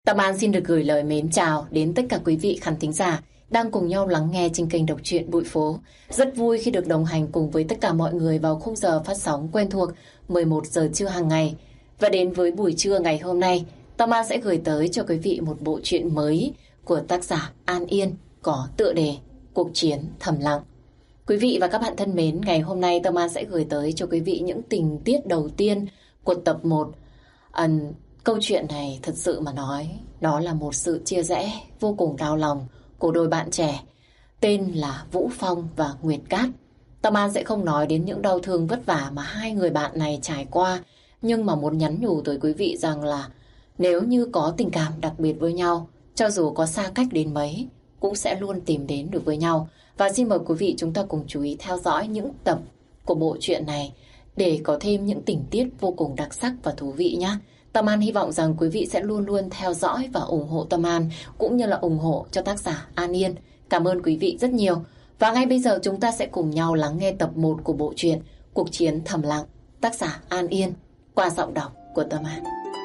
Tâm An xin được gửi lời mến chào đến tất cả quý vị khán thính giả đang cùng nhau lắng nghe trên kênh đọc truyện Bụi Phố. Rất vui khi được đồng hành cùng với tất cả mọi người vào khung giờ phát sóng quen thuộc 11 giờ trưa hàng ngày. Và đến với buổi trưa ngày hôm nay, Tâm An sẽ gửi tới cho quý vị một bộ truyện mới của tác giả An Yên có tựa đề Cuộc Chiến Thầm Lặng. Quý vị và các bạn thân mến, ngày hôm nay Tâm An sẽ gửi tới cho quý vị những tình tiết đầu tiên của tập 1. Câu chuyện này thật sự mà nói, đó là một sự chia rẽ vô cùng đau lòng của đôi bạn trẻ tên là Vũ Phong và Nguyệt Cát. Tâm An sẽ không nói đến những đau thương vất vả mà hai người bạn này trải qua, nhưng mà muốn nhắn nhủ tới quý vị rằng là nếu như có tình cảm đặc biệt với nhau, cho dù có xa cách đến mấy, cũng sẽ luôn tìm đến được với nhau. Và xin mời quý vị chúng ta cùng chú ý theo dõi những tập của bộ truyện này để có thêm những tình tiết vô cùng đặc sắc và thú vị nhé. Tâm An hy vọng rằng quý vị sẽ luôn luôn theo dõi và ủng hộ Tâm An, cũng như là ủng hộ cho tác giả An Yên. Cảm ơn quý vị rất nhiều. Và ngay bây giờ chúng ta sẽ cùng nhau lắng nghe tập 1 của bộ truyện Cuộc Chiến Thầm Lặng, tác giả An Yên, qua giọng đọc của Tâm An.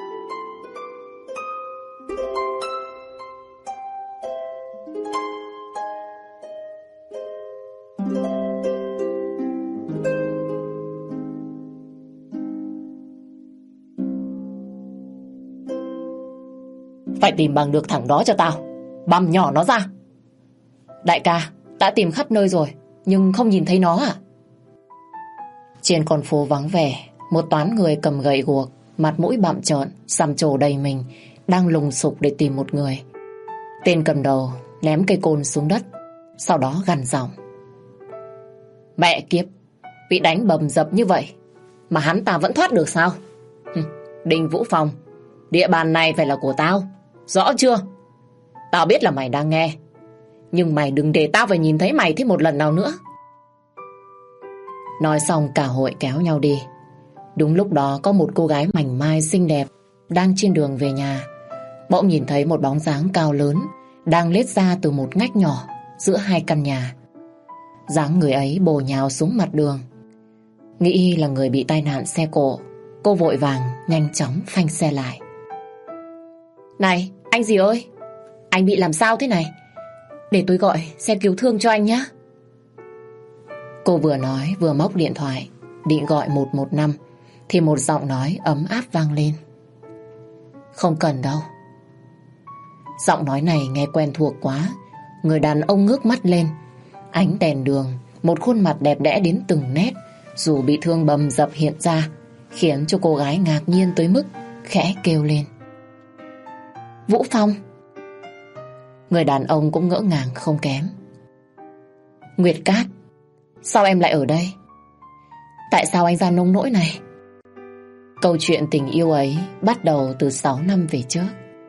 Phải tìm bằng được thằng đó cho tao, băm nhỏ nó ra. Đại ca, đã tìm khắp nơi rồi, nhưng không nhìn thấy nó à? Trên con phố vắng vẻ, một toán người cầm gậy guộc, mặt mũi bặm trợn, xăm trổ đầy mình, đang lùng sục để tìm một người. Tên cầm đầu ném cây côn xuống đất, sau đó gằn giọng: Mẹ kiếp, bị đánh bầm dập như vậy mà hắn ta vẫn thoát được sao? Đinh Vũ Phong, địa bàn này phải là của tao, rõ chưa? Tao biết là mày đang nghe, nhưng mày đừng để tao phải nhìn thấy mày thêm một lần nào nữa. Nói xong cả hội kéo nhau đi. Đúng lúc đó có một cô gái mảnh mai xinh đẹp đang trên đường về nhà, bỗng nhìn thấy một bóng dáng cao lớn đang lết ra từ một ngách nhỏ giữa hai căn nhà. Dáng người ấy bổ nhào xuống mặt đường. Nghĩ là người bị tai nạn xe cộ, cô vội vàng nhanh chóng phanh xe lại. Này, anh gì ơi, anh bị làm sao thế này? Để tôi gọi xe cứu thương cho anh nhé. Cô vừa nói vừa móc điện thoại định gọi 115 thì một giọng nói ấm áp vang lên: Không cần đâu. Giọng nói này nghe quen thuộc quá. Người đàn ông ngước mắt lên. Ánh đèn đường, một khuôn mặt đẹp đẽ đến từng nét, dù bị thương bầm dập hiện ra, khiến cho cô gái ngạc nhiên tới mức khẽ kêu lên: Vũ Phong. Người đàn ông cũng ngỡ ngàng không kém. Nguyệt Cát, sao em lại ở đây? Tại sao anh ra nông nỗi này? Câu chuyện tình yêu ấy bắt đầu từ 6 năm về trước.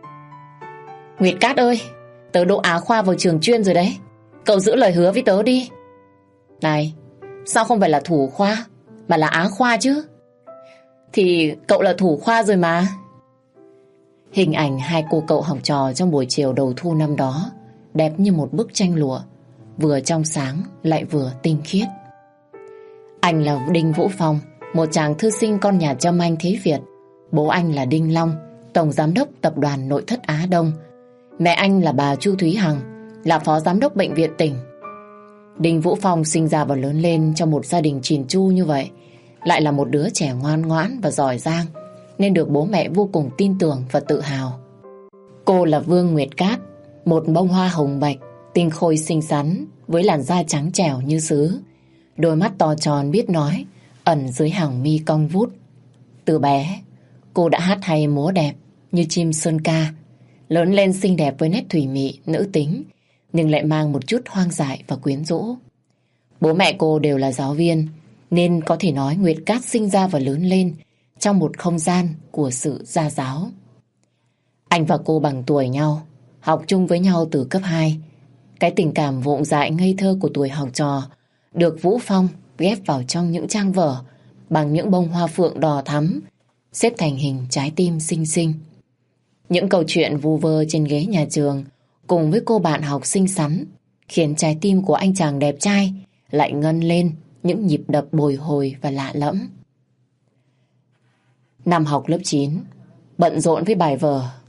Nguyệt Cát ơi, tớ đỗ Á khoa vào trường chuyên rồi đấy, cậu giữ lời hứa với tớ đi. Này, sao không phải là thủ khoa mà là Á khoa chứ? Thì cậu là thủ khoa rồi mà. Hình ảnh hai cô cậu học trò trong buổi chiều đầu thu năm đó đẹp như một bức tranh lụa, vừa trong sáng lại vừa tinh khiết. Anh là Đinh Vũ Phong, một chàng thư sinh con nhà Trâm Anh thế Việt. Bố anh là Đinh Long, tổng giám đốc tập đoàn Nội thất Á Đông. Mẹ anh là bà Chu Thúy Hằng, là phó giám đốc bệnh viện tỉnh. Đinh Vũ Phong sinh ra và lớn lên trong một gia đình chỉn chu như vậy, lại là một đứa trẻ ngoan ngoãn và giỏi giang, nên được bố mẹ vô cùng tin tưởng và tự hào. Cô là Vương Nguyệt Cát, một bông hoa hồng bạch, tinh khôi xinh xắn, với làn da trắng trẻo như sứ, đôi mắt to tròn biết nói, ẩn dưới hàng mi cong vút. Từ bé, cô đã hát hay múa đẹp như chim sơn ca, lớn lên xinh đẹp với nét thủy mị, nữ tính, nhưng lại mang một chút hoang dại và quyến rũ. Bố mẹ cô đều là giáo viên, nên có thể nói Nguyệt Cát sinh ra và lớn lên trong một không gian của sự gia giáo. Anh và cô bằng tuổi nhau, học chung với nhau từ cấp 2. Cái tình cảm vụng dại ngây thơ của tuổi học trò được Vũ Phong ghép vào trong những trang vở bằng những bông hoa phượng đỏ thắm, xếp thành hình trái tim xinh xinh. Những câu chuyện vu vơ trên ghế nhà trường cùng với cô bạn học xinh xắn khiến trái tim của anh chàng đẹp trai lại ngân lên những nhịp đập bồi hồi và lạ lẫm. Năm học lớp 9, bận rộn với bài vở,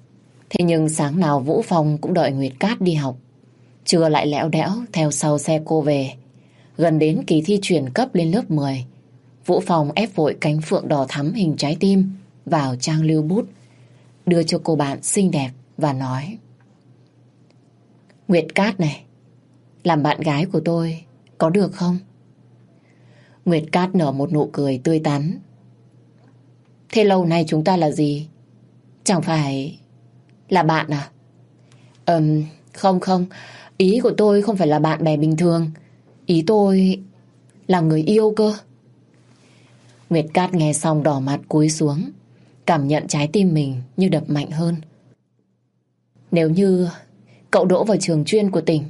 Thế nhưng sáng nào Vũ Phong cũng đợi Nguyệt Cát đi học, trưa lại lẽo đẽo theo sau xe cô về. Gần đến kỳ thi chuyển cấp lên lớp 10, Vũ Phong ép vội cánh phượng đỏ thắm hình trái tim vào trang lưu bút, đưa cho cô bạn xinh đẹp và nói: Nguyệt Cát này, làm bạn gái của tôi có được không? Nguyệt Cát nở một nụ cười tươi tắn. Thế lâu nay chúng ta là gì? Chẳng phải là bạn à? Không không, ý của tôi không phải là bạn bè bình thường. Ý tôi là người yêu cơ. Nguyệt Cát nghe xong đỏ mặt cúi xuống, cảm nhận trái tim mình như đập mạnh hơn. Nếu như cậu đỗ vào trường chuyên của tỉnh,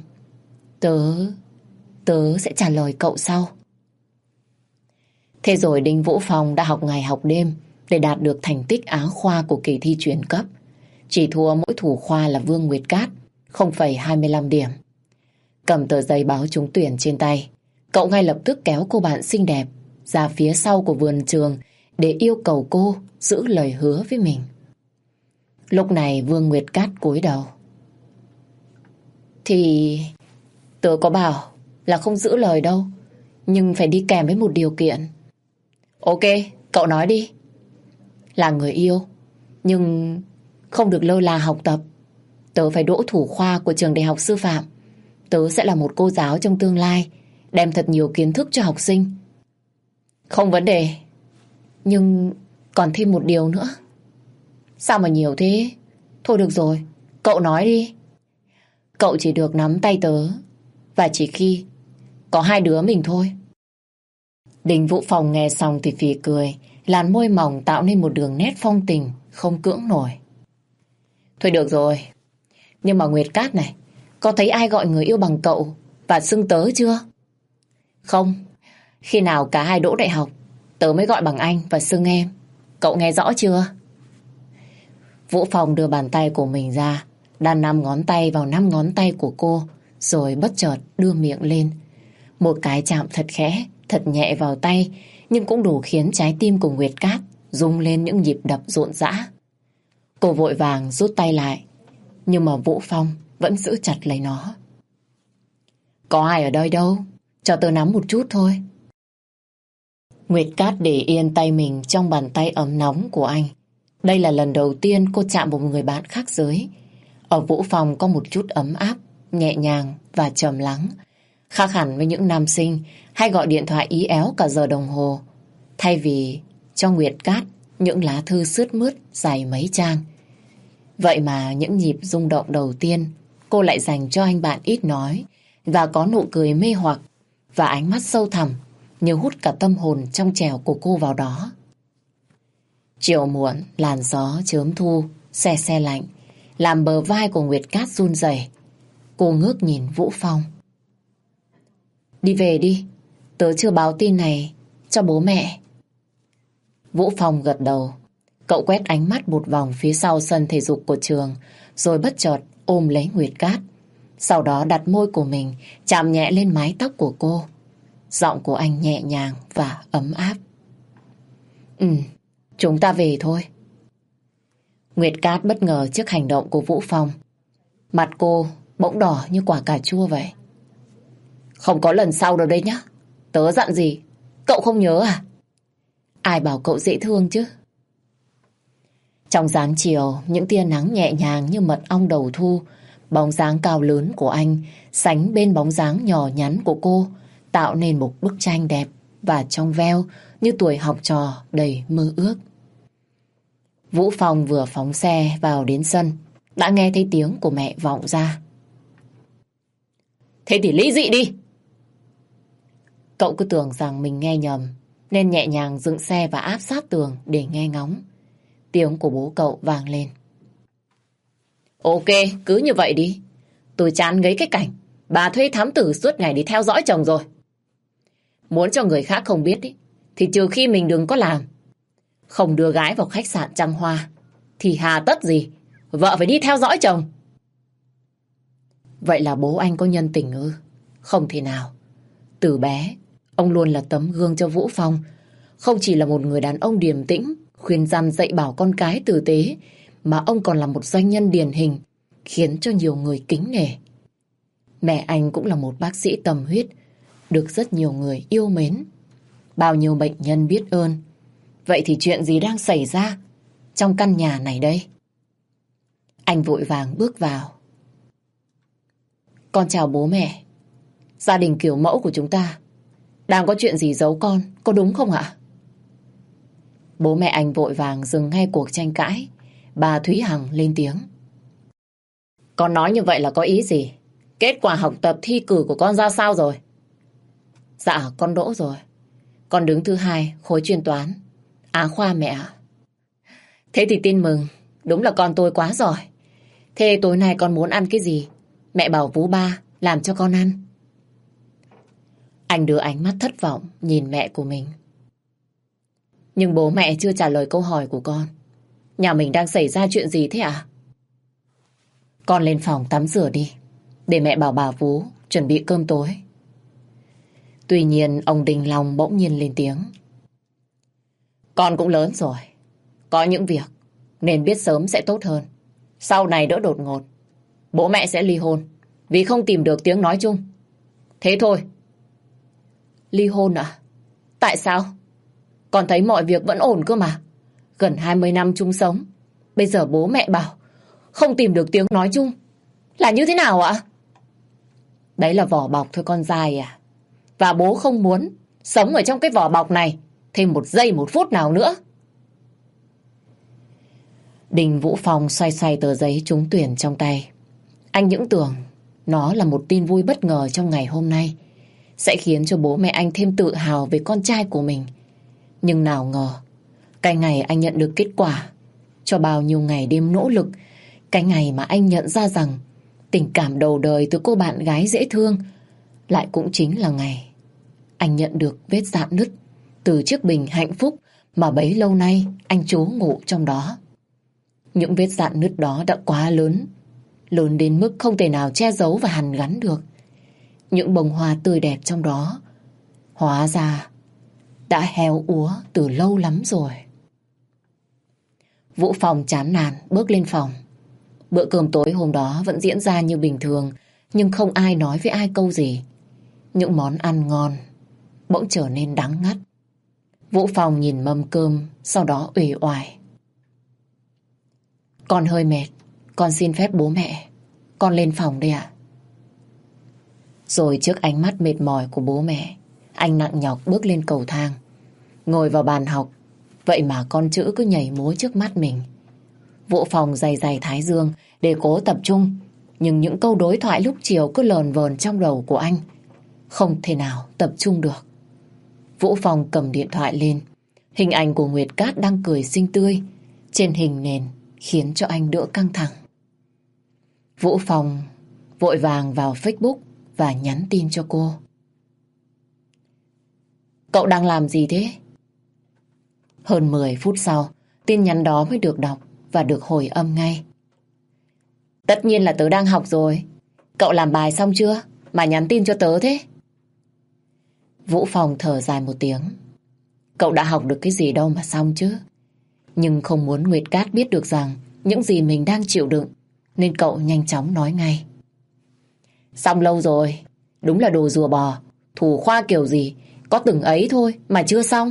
tớ sẽ trả lời cậu sau. Thế rồi Đinh Vũ Phong đã học ngày học đêm để đạt được thành tích Á khoa của kỳ thi chuyển cấp. Chỉ thua mỗi thủ khoa là Vương Nguyệt Cát 0,25 điểm. Cầm tờ giấy báo trúng tuyển trên tay, cậu ngay lập tức kéo cô bạn xinh đẹp ra phía sau của vườn trường để yêu cầu cô giữ lời hứa với mình. Lúc này Vương Nguyệt Cát cúi đầu. Thì tớ có bảo là không giữ lời đâu, nhưng phải đi kèm với một điều kiện. Ok, cậu nói đi. Là người yêu, nhưng không được lơ là học tập. Tớ phải đỗ thủ khoa của trường đại học sư phạm. Tớ sẽ là một cô giáo trong tương lai, đem thật nhiều kiến thức cho học sinh. Không vấn đề. Nhưng còn thêm một điều nữa. Sao mà nhiều thế? Thôi được rồi, cậu nói đi. Cậu chỉ được nắm tay tớ, và chỉ khi có hai đứa mình thôi. Đinh Vũ Phong nghe xong thì phì cười, làn môi mỏng tạo nên một đường nét phong tình không cưỡng nổi. Thôi được rồi, nhưng mà Nguyệt Cát này, có thấy ai gọi người yêu bằng cậu và xưng tớ chưa? Không, khi nào cả hai đỗ đại học, tớ mới gọi bằng anh và xưng em. Cậu nghe rõ chưa? Vũ Phong đưa bàn tay của mình ra, đan 5 ngón tay vào 5 ngón tay của cô, rồi bất chợt đưa miệng lên. Một cái chạm thật khẽ, thật nhẹ vào tay, nhưng cũng đủ khiến trái tim của Nguyệt Cát rung lên những nhịp đập rộn rã. Cô vội vàng rút tay lại, nhưng mà Vũ Phong vẫn giữ chặt lấy nó. Có ai ở đây đâu, cho tớ nắm một chút thôi. Nguyệt Cát để yên tay mình trong bàn tay ấm nóng của anh. Đây là lần đầu tiên cô chạm một người bạn khác giới. Ở Vũ Phong có một chút ấm áp, nhẹ nhàng và trầm lắng. Khác hẳn với những nam sinh hay gọi điện thoại ý éo cả giờ đồng hồ. Thay vì cho Nguyệt Cát những lá thư sướt mướt dài mấy trang. Vậy mà những nhịp rung động đầu tiên cô lại dành cho anh bạn ít nói, và có nụ cười mê hoặc và ánh mắt sâu thẳm như hút cả tâm hồn trong trẻo của cô vào đó. Chiều muộn, làn gió chớm thu se se lạnh làm bờ vai của Nguyệt Cát run rẩy. Cô ngước nhìn Vũ Phong. Đi về đi, tớ chưa báo tin này cho bố mẹ. Vũ Phong gật đầu. Cậu quét ánh mắt một vòng phía sau sân thể dục của trường, rồi bất chợt ôm lấy Nguyệt Cát. Sau đó đặt môi của mình chạm nhẹ lên mái tóc của cô. Giọng của anh nhẹ nhàng và ấm áp. Chúng ta về thôi. Nguyệt Cát bất ngờ trước hành động của Vũ Phong. Mặt cô bỗng đỏ như quả cà chua vậy. Không có lần sau đâu đấy nhá. Tớ dặn gì, cậu không nhớ à? Ai bảo cậu dễ thương chứ? Trong dáng chiều, những tia nắng nhẹ nhàng như mật ong đầu thu, bóng dáng cao lớn của anh sánh bên bóng dáng nhỏ nhắn của cô, tạo nên một bức tranh đẹp và trong veo như tuổi học trò đầy mơ ước. Vũ Phong vừa phóng xe vào đến sân, đã nghe thấy tiếng của mẹ vọng ra. Thế thì ly dị đi! Cậu cứ tưởng rằng mình nghe nhầm, nên nhẹ nhàng dựng xe và áp sát tường để nghe ngóng. Tiếng của bố cậu vang lên. Ok, cứ như vậy đi. Tôi chán ngấy cái cảnh bà thuê thám tử suốt ngày đi theo dõi chồng rồi. Muốn cho người khác không biết ý, thì trừ khi mình đừng có làm. Không đưa gái vào khách sạn Trăng Hoa thì hà tất gì vợ phải đi theo dõi chồng. Vậy là bố anh có nhân tình ư? Không thể nào. Từ bé ông luôn là tấm gương cho Vũ Phong. Không chỉ là một người đàn ông điềm tĩnh, khuyên răn dạy bảo con cái tử tế, mà ông còn là một doanh nhân điển hình, khiến cho nhiều người kính nể. Mẹ anh cũng là một bác sĩ tâm huyết, được rất nhiều người yêu mến. Bao nhiêu bệnh nhân biết ơn. Vậy thì chuyện gì đang xảy ra trong căn nhà này đây? Anh vội vàng bước vào. Con chào bố mẹ. Gia đình kiểu mẫu của chúng ta đang có chuyện gì giấu con, có đúng không ạ? Bố mẹ anh vội vàng dừng ngay cuộc tranh cãi. Bà Thúy Hằng lên tiếng. Con nói như vậy là có ý gì? Kết quả học tập thi cử của con ra sao rồi? Dạ, con đỗ rồi. Con đứng thứ 2 khối chuyên toán, Á khoa mẹ ạ. Thế thì tin mừng, đúng là con tôi quá giỏi. Thế tối nay con muốn ăn cái gì? Mẹ bảo vú ba làm cho con ăn. Anh đưa ánh mắt thất vọng nhìn mẹ của mình. Nhưng bố mẹ chưa trả lời câu hỏi của con. Nhà mình đang xảy ra chuyện gì thế ạ? Con lên phòng tắm rửa đi, để mẹ bảo bà vú chuẩn bị cơm tối. Tuy nhiên ông Đình Long bỗng nhiên lên tiếng. Con cũng lớn rồi, có những việc nên biết sớm sẽ tốt hơn. Sau này đỡ đột ngột, bố mẹ sẽ ly hôn vì không tìm được tiếng nói chung. Thế thôi. Ly hôn à? Tại sao? Con thấy mọi việc vẫn ổn cơ mà. Gần 20 năm chung sống, bây giờ bố mẹ bảo không tìm được tiếng nói chung. Là như thế nào ạ? Đấy là vỏ bọc thôi con dai à. Và bố không muốn sống ở trong cái vỏ bọc này thêm một giây một phút nào nữa. Đình Vũ Phong xoay xoay tờ giấy trúng tuyển trong tay. Anh những tưởng nó là một tin vui bất ngờ trong ngày hôm nay, sẽ khiến cho bố mẹ anh thêm tự hào về con trai của mình. Nhưng nào ngờ, cái ngày anh nhận được kết quả, cho bao nhiêu ngày đêm nỗ lực, cái ngày mà anh nhận ra rằng tình cảm đầu đời từ cô bạn gái dễ thương, lại cũng chính là ngày anh nhận được vết rạn nứt từ chiếc bình hạnh phúc mà bấy lâu nay anh trú ngụ trong đó. Những vết rạn nứt đó đã quá lớn, lớn đến mức không thể nào che giấu và hàn gắn được. Những bông hoa tươi đẹp trong đó hóa ra đã héo úa từ lâu lắm rồi. Vũ Phong chán nản bước lên phòng. Bữa cơm tối hôm đó vẫn diễn ra như bình thường, nhưng không ai nói với ai câu gì. Những món ăn ngon bỗng trở nên đắng ngắt. Vũ Phong nhìn mâm cơm, sau đó uể oải. Con hơi mệt, con xin phép bố mẹ, con lên phòng đây ạ. Rồi trước ánh mắt mệt mỏi của bố mẹ, anh nặng nhọc bước lên cầu thang. Ngồi vào bàn học, vậy mà con chữ cứ nhảy múa trước mắt mình. Vũ Phong day day thái dương để cố tập trung, nhưng những câu đối thoại lúc chiều cứ lờn vờn trong đầu của anh, không thể nào tập trung được. Vũ Phong cầm điện thoại lên, hình ảnh của Nguyệt Cát đang cười xinh tươi trên hình nền khiến cho anh đỡ căng thẳng. Vũ Phong vội vàng vào Facebook và nhắn tin cho cô. Cậu đang làm gì thế? Hơn 10 phút sau, tin nhắn đó mới được đọc và được hồi âm ngay. Tất nhiên là tớ đang học rồi. Cậu làm bài xong chưa mà nhắn tin cho tớ thế? Vũ Phong thở dài một tiếng. Cậu đã học được cái gì đâu mà xong chứ. Nhưng không muốn Nguyệt Cát biết được rằng những gì mình đang chịu đựng, nên cậu nhanh chóng nói ngay. Xong lâu rồi. Đúng là đồ rùa bò. Thủ khoa kiểu gì có từng ấy thôi mà chưa xong.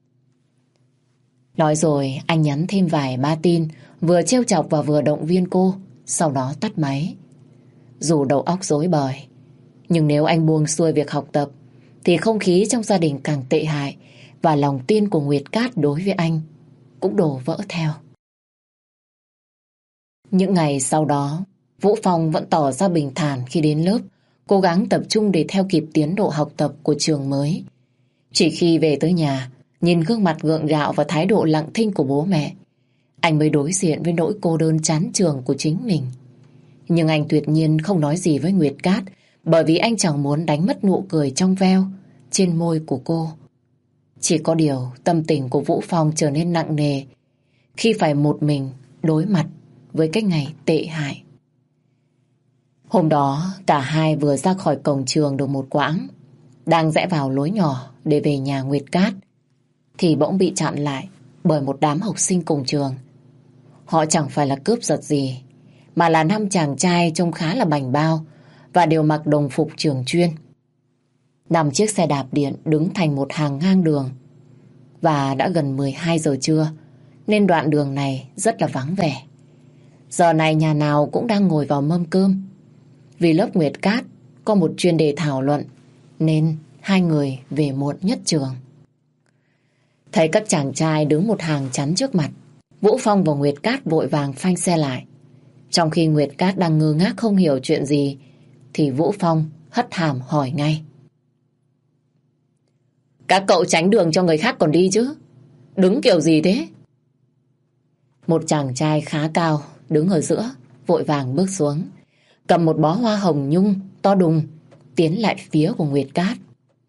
Nói rồi anh nhắn thêm vài ba tin, vừa trêu chọc và vừa động viên cô, sau đó tắt máy. Dù đầu óc rối bời, nhưng nếu anh buông xuôi việc học tập thì không khí trong gia đình càng tệ hại, và lòng tin của Nguyệt Cát đối với anh cũng đổ vỡ theo. Những ngày sau đó, Vũ Phong vẫn tỏ ra bình thản khi đến lớp, cố gắng tập trung để theo kịp tiến độ học tập của trường mới. Chỉ khi về tới nhà, nhìn gương mặt gượng gạo và thái độ lặng thinh của bố mẹ, anh mới đối diện với nỗi cô đơn chán trường của chính mình. Nhưng anh tuyệt nhiên không nói gì với Nguyệt Cát, bởi vì anh chẳng muốn đánh mất nụ cười trong veo trên môi của cô. Chỉ có điều tâm tình của Vũ Phong trở nên nặng nề khi phải một mình đối mặt với cái ngày tệ hại. Hôm đó cả hai vừa ra khỏi cổng trường được một quãng, đang rẽ vào lối nhỏ để về nhà Nguyệt Cát, thì bỗng bị chặn lại bởi một đám học sinh cùng trường. Họ chẳng phải là cướp giật gì, mà là 5 chàng trai trông khá là bảnh bao và đều mặc đồng phục trường chuyên. 5 chiếc xe đạp điện đứng thành một hàng ngang đường. Và đã gần 12 giờ trưa, nên đoạn đường này rất là vắng vẻ. Giờ này nhà nào cũng đang ngồi vào mâm cơm. Vì lớp Nguyệt Cát có một chuyên đề thảo luận, nên hai người về muộn nhất trường. Thấy các chàng trai đứng một hàng chắn trước mặt, Vũ Phong và Nguyệt Cát vội vàng phanh xe lại. Trong khi Nguyệt Cát đang ngơ ngác không hiểu chuyện gì, thì Vũ Phong hất hàm hỏi ngay. Các cậu tránh đường cho người khác còn đi chứ, đứng kiểu gì thế? Một chàng trai khá cao đứng ở giữa vội vàng bước xuống, cầm một bó hoa hồng nhung to đùng, tiến lại phía của Nguyệt Cát.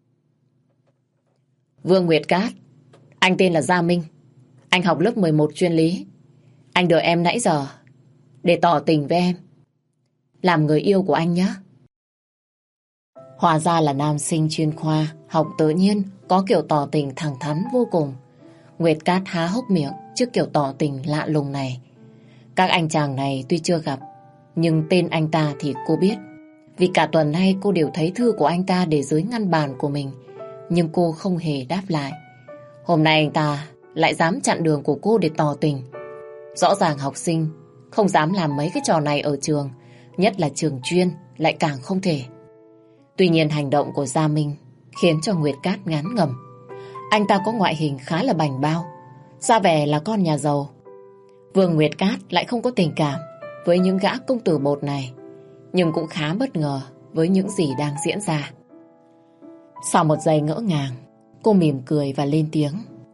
Vương Nguyệt Cát, anh tên là Gia Minh, anh học lớp 11 chuyên lý. Anh đợi em nãy giờ để tỏ tình với em, làm người yêu của anh nhé. Hóa ra là nam sinh chuyên khoa học tự nhiên, có kiểu tỏ tình thẳng thắn vô cùng. Nguyệt Cát há hốc miệng trước kiểu tỏ tình lạ lùng này. Các anh chàng này tuy chưa gặp, nhưng tên anh ta thì cô biết. Vì cả tuần nay cô đều thấy thư của anh ta để dưới ngăn bàn của mình, nhưng cô không hề đáp lại. Hôm nay anh ta lại dám chặn đường của cô để tỏ tình. Rõ ràng học sinh không dám làm mấy cái trò này ở trường, nhất là trường chuyên lại càng không thể. Tuy nhiên hành động của Gia Minh khiến cho Nguyệt Cát ngán ngẩm. Anh ta có ngoại hình khá là bảnh bao, ra vẻ là con nhà giàu. Vương Nguyệt Cát lại không có tình cảm với những gã công tử bột này, nhưng cũng khá bất ngờ với những gì đang diễn ra. Sau một giây ngỡ ngàng, cô mỉm cười và lên tiếng.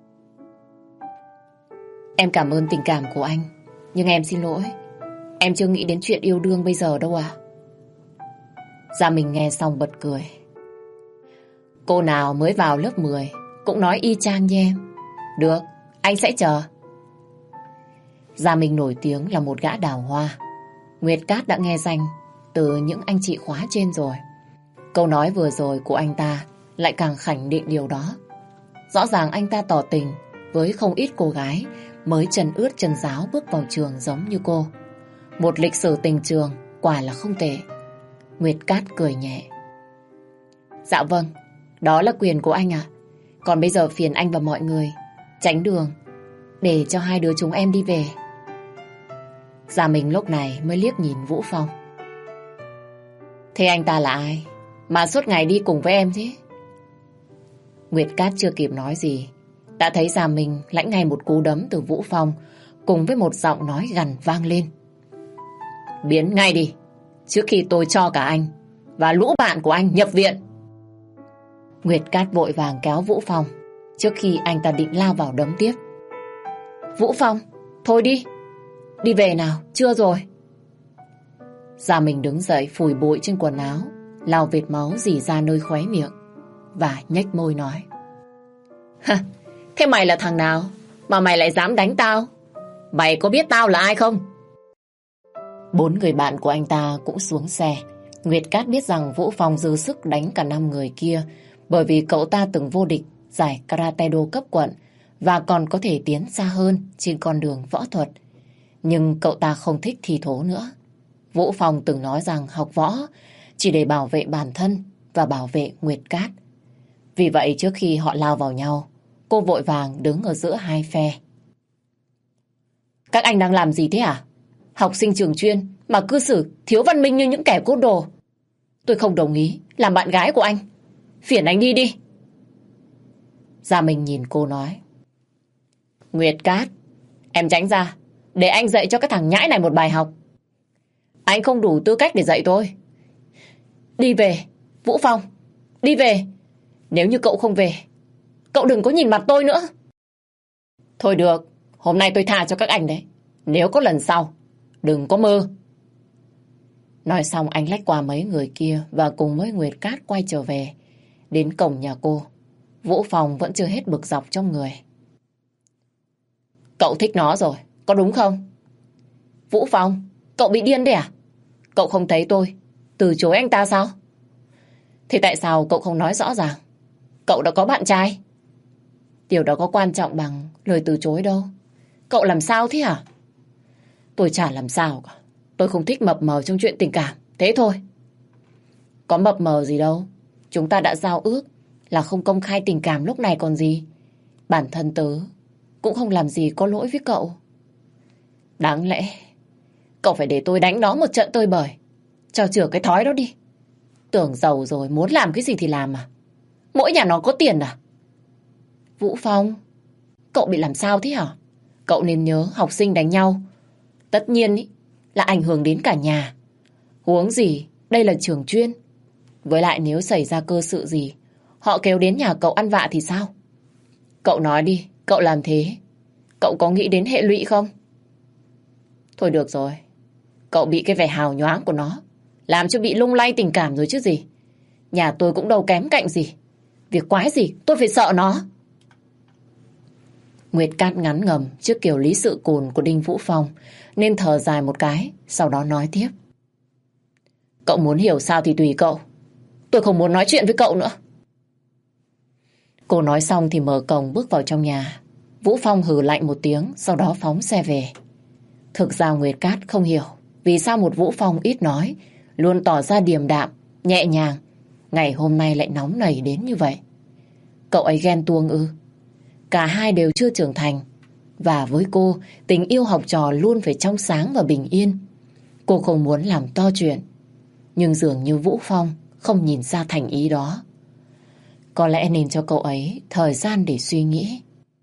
Em cảm ơn tình cảm của anh, nhưng em xin lỗi, em chưa nghĩ đến chuyện yêu đương bây giờ đâu à. Gia Minh nghe xong bật cười. Cô nào mới vào lớp 10 cũng nói y chang như em. Được, anh sẽ chờ. Gia Minh nổi tiếng là một gã đào hoa. Nguyệt Cát đã nghe danh từ những anh chị khóa trên rồi. Câu nói vừa rồi của anh ta lại càng khẳng định điều đó. Rõ ràng anh ta tỏ tình với không ít cô gái mới chân ướt chân ráo bước vào trường giống như cô. Một lịch sử tình trường quả là không tệ. Nguyệt Cát cười nhẹ. Dạ vâng, đó là quyền của anh ạ. Còn bây giờ phiền anh và mọi người tránh đường để cho hai đứa chúng em đi về. Gia Minh lúc này mới liếc nhìn Vũ Phong. Thế anh ta là ai mà suốt ngày đi cùng với em thế? Nguyệt Cát chưa kịp nói gì, đã thấy Gia Minh lãnh ngay một cú đấm từ Vũ Phong, cùng với một giọng nói gằn vang lên. Biến ngay đi, trước khi tôi cho cả anh và lũ bạn của anh nhập viện. Nguyệt Cát vội vàng kéo Vũ Phong trước khi anh ta định lao vào đấm tiếp. Vũ Phong, thôi đi, đi về nào, trưa rồi. Gia Minh đứng dậy phủi bụi trên quần áo, lau vệt máu rỉ ra nơi khóe miệng và nhếch môi nói. Thế mày là thằng nào mà mày lại dám đánh tao? Mày có biết tao là ai không? 4 người bạn của anh ta cũng xuống xe. Nguyệt Cát biết rằng Vũ Phong dư sức đánh cả 5 người kia, bởi vì cậu ta từng vô địch giải Karate-do cấp quận và còn có thể tiến xa hơn trên con đường võ thuật. Nhưng cậu ta không thích thi thố nữa. Vũ Phong từng nói rằng học võ chỉ để bảo vệ bản thân và bảo vệ Nguyệt Cát. Vì vậy trước khi họ lao vào nhau, cô vội vàng đứng ở giữa hai phe. Các anh đang làm gì thế à? Học sinh trường chuyên mà cư xử thiếu văn minh như những kẻ côn đồ. Tôi không đồng ý làm bạn gái của anh. Phiền anh đi đi. Gia Minh nhìn cô nói. Nguyệt Cát, em tránh ra, để anh dạy cho các thằng nhãi này một bài học. Anh không đủ tư cách để dạy tôi. Đi về, Vũ Phong, đi về. Nếu như cậu không về, cậu đừng có nhìn mặt tôi nữa. Thôi được, hôm nay tôi tha cho các anh đấy. Nếu có lần sau, đừng có mơ. Nói xong anh lách qua mấy người kia và cùng với Nguyệt Cát quay trở về. Đến cổng nhà cô, Vũ Phong vẫn chưa hết bực dọc trong người. Cậu thích nó rồi, có đúng không? Vũ Phong, cậu bị điên đấy à? Cậu không thấy tôi từ chối anh ta sao? Thế tại sao cậu không nói rõ ràng? Cậu đã có bạn trai. Điều đó có quan trọng bằng lời từ chối đâu. Cậu làm sao thế hả? Tôi chả làm sao cả. Tôi không thích mập mờ trong chuyện tình cảm. Thế thôi. Có mập mờ gì đâu. Chúng ta đã giao ước là không công khai tình cảm lúc này còn gì. Bản thân tớ cũng không làm gì có lỗi với cậu. Đáng lẽ cậu phải để tôi đánh nó một trận tơi bời, cho chừa cái thói đó đi. Tưởng giàu rồi muốn làm cái gì thì làm à? Mỗi nhà nó có tiền à? Vũ Phong, cậu bị làm sao thế hả? Cậu nên nhớ học sinh đánh nhau tất nhiên ý, là ảnh hưởng đến cả nhà. Huống gì đây là trường chuyên. Với lại nếu xảy ra cơ sự gì, họ kéo đến nhà cậu ăn vạ thì sao? Cậu nói đi, cậu làm thế, cậu có nghĩ đến hệ lụy không? Thôi được rồi, cậu bị cái vẻ hào nhoáng của nó làm cho bị lung lay tình cảm rồi chứ gì. Nhà tôi cũng đâu kém cạnh gì. Việc quái gì tôi phải sợ nó. Nguyệt Cát ngán ngầm trước kiểu lý sự cồn của Đinh Vũ Phong nên thở dài một cái, sau đó nói tiếp. Cậu muốn hiểu sao thì tùy cậu. Tôi không muốn nói chuyện với cậu nữa. Cô nói xong thì mở cổng bước vào trong nhà. Vũ Phong hừ lạnh một tiếng, sau đó phóng xe về. Thực ra Nguyệt Cát không hiểu vì sao một Vũ Phong ít nói, luôn tỏ ra điềm đạm, nhẹ nhàng, ngày hôm nay lại nóng nảy đến như vậy. Cậu ấy ghen tuông ư? Cả hai đều chưa trưởng thành. Và với cô, tình yêu học trò luôn phải trong sáng và bình yên. Cô không muốn làm to chuyện. Nhưng dường như Vũ Phong không nhìn ra thành ý đó. Có lẽ nên cho cậu ấy thời gian để suy nghĩ.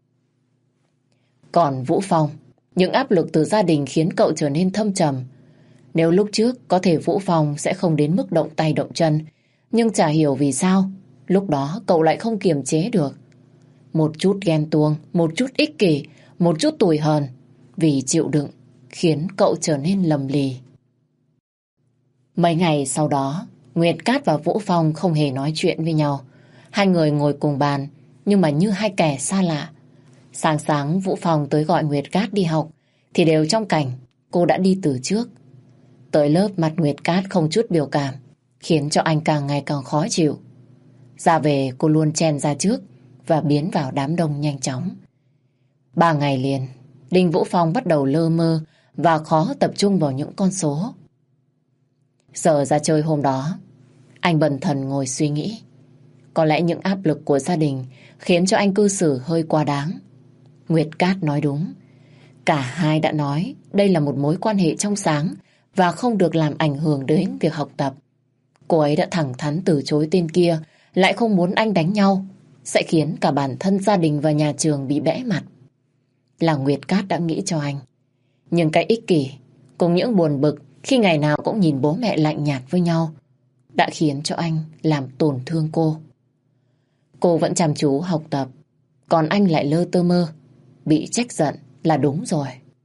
Còn Vũ Phong, những áp lực từ gia đình khiến cậu trở nên thâm trầm. Nếu lúc trước có thể Vũ Phong sẽ không đến mức động tay động chân, nhưng chả hiểu vì sao lúc đó cậu lại không kiềm chế được. Một chút ghen tuông, một chút ích kỷ, một chút tủi hờn vì chịu đựng khiến cậu trở nên lầm lì. Mấy ngày sau đó, Nguyệt Cát và Vũ Phong không hề nói chuyện với nhau. Hai người ngồi cùng bàn nhưng mà như hai kẻ xa lạ. Sáng sáng Vũ Phong tới gọi Nguyệt Cát đi học thì đều trong cảnh cô đã đi từ trước. Tới lớp mặt Nguyệt Cát không chút biểu cảm, khiến cho anh càng ngày càng khó chịu. Ra về cô luôn chen ra trước và biến vào đám đông nhanh chóng. 3 ngày liền, Đinh Vũ Phong bắt đầu lơ mơ và khó tập trung vào những con số. Giờ ra chơi hôm đó, anh bần thần ngồi suy nghĩ. Có lẽ những áp lực của gia đình khiến cho anh cư xử hơi quá đáng. Nguyệt Cát nói đúng. Cả hai đã nói đây là một mối quan hệ trong sáng và không được làm ảnh hưởng đến việc học tập. Cô ấy đã thẳng thắn từ chối tên kia, lại không muốn anh đánh nhau, sẽ khiến cả bản thân gia đình và nhà trường bị bẽ mặt. Là Nguyệt Cát đã nghĩ cho anh. Nhưng cái ích kỷ cùng những buồn bực khi ngày nào cũng nhìn bố mẹ lạnh nhạt với nhau đã khiến cho anh làm tổn thương cô. Cô vẫn chăm chú học tập, còn anh lại lơ tơ mơ, bị trách giận là đúng rồi.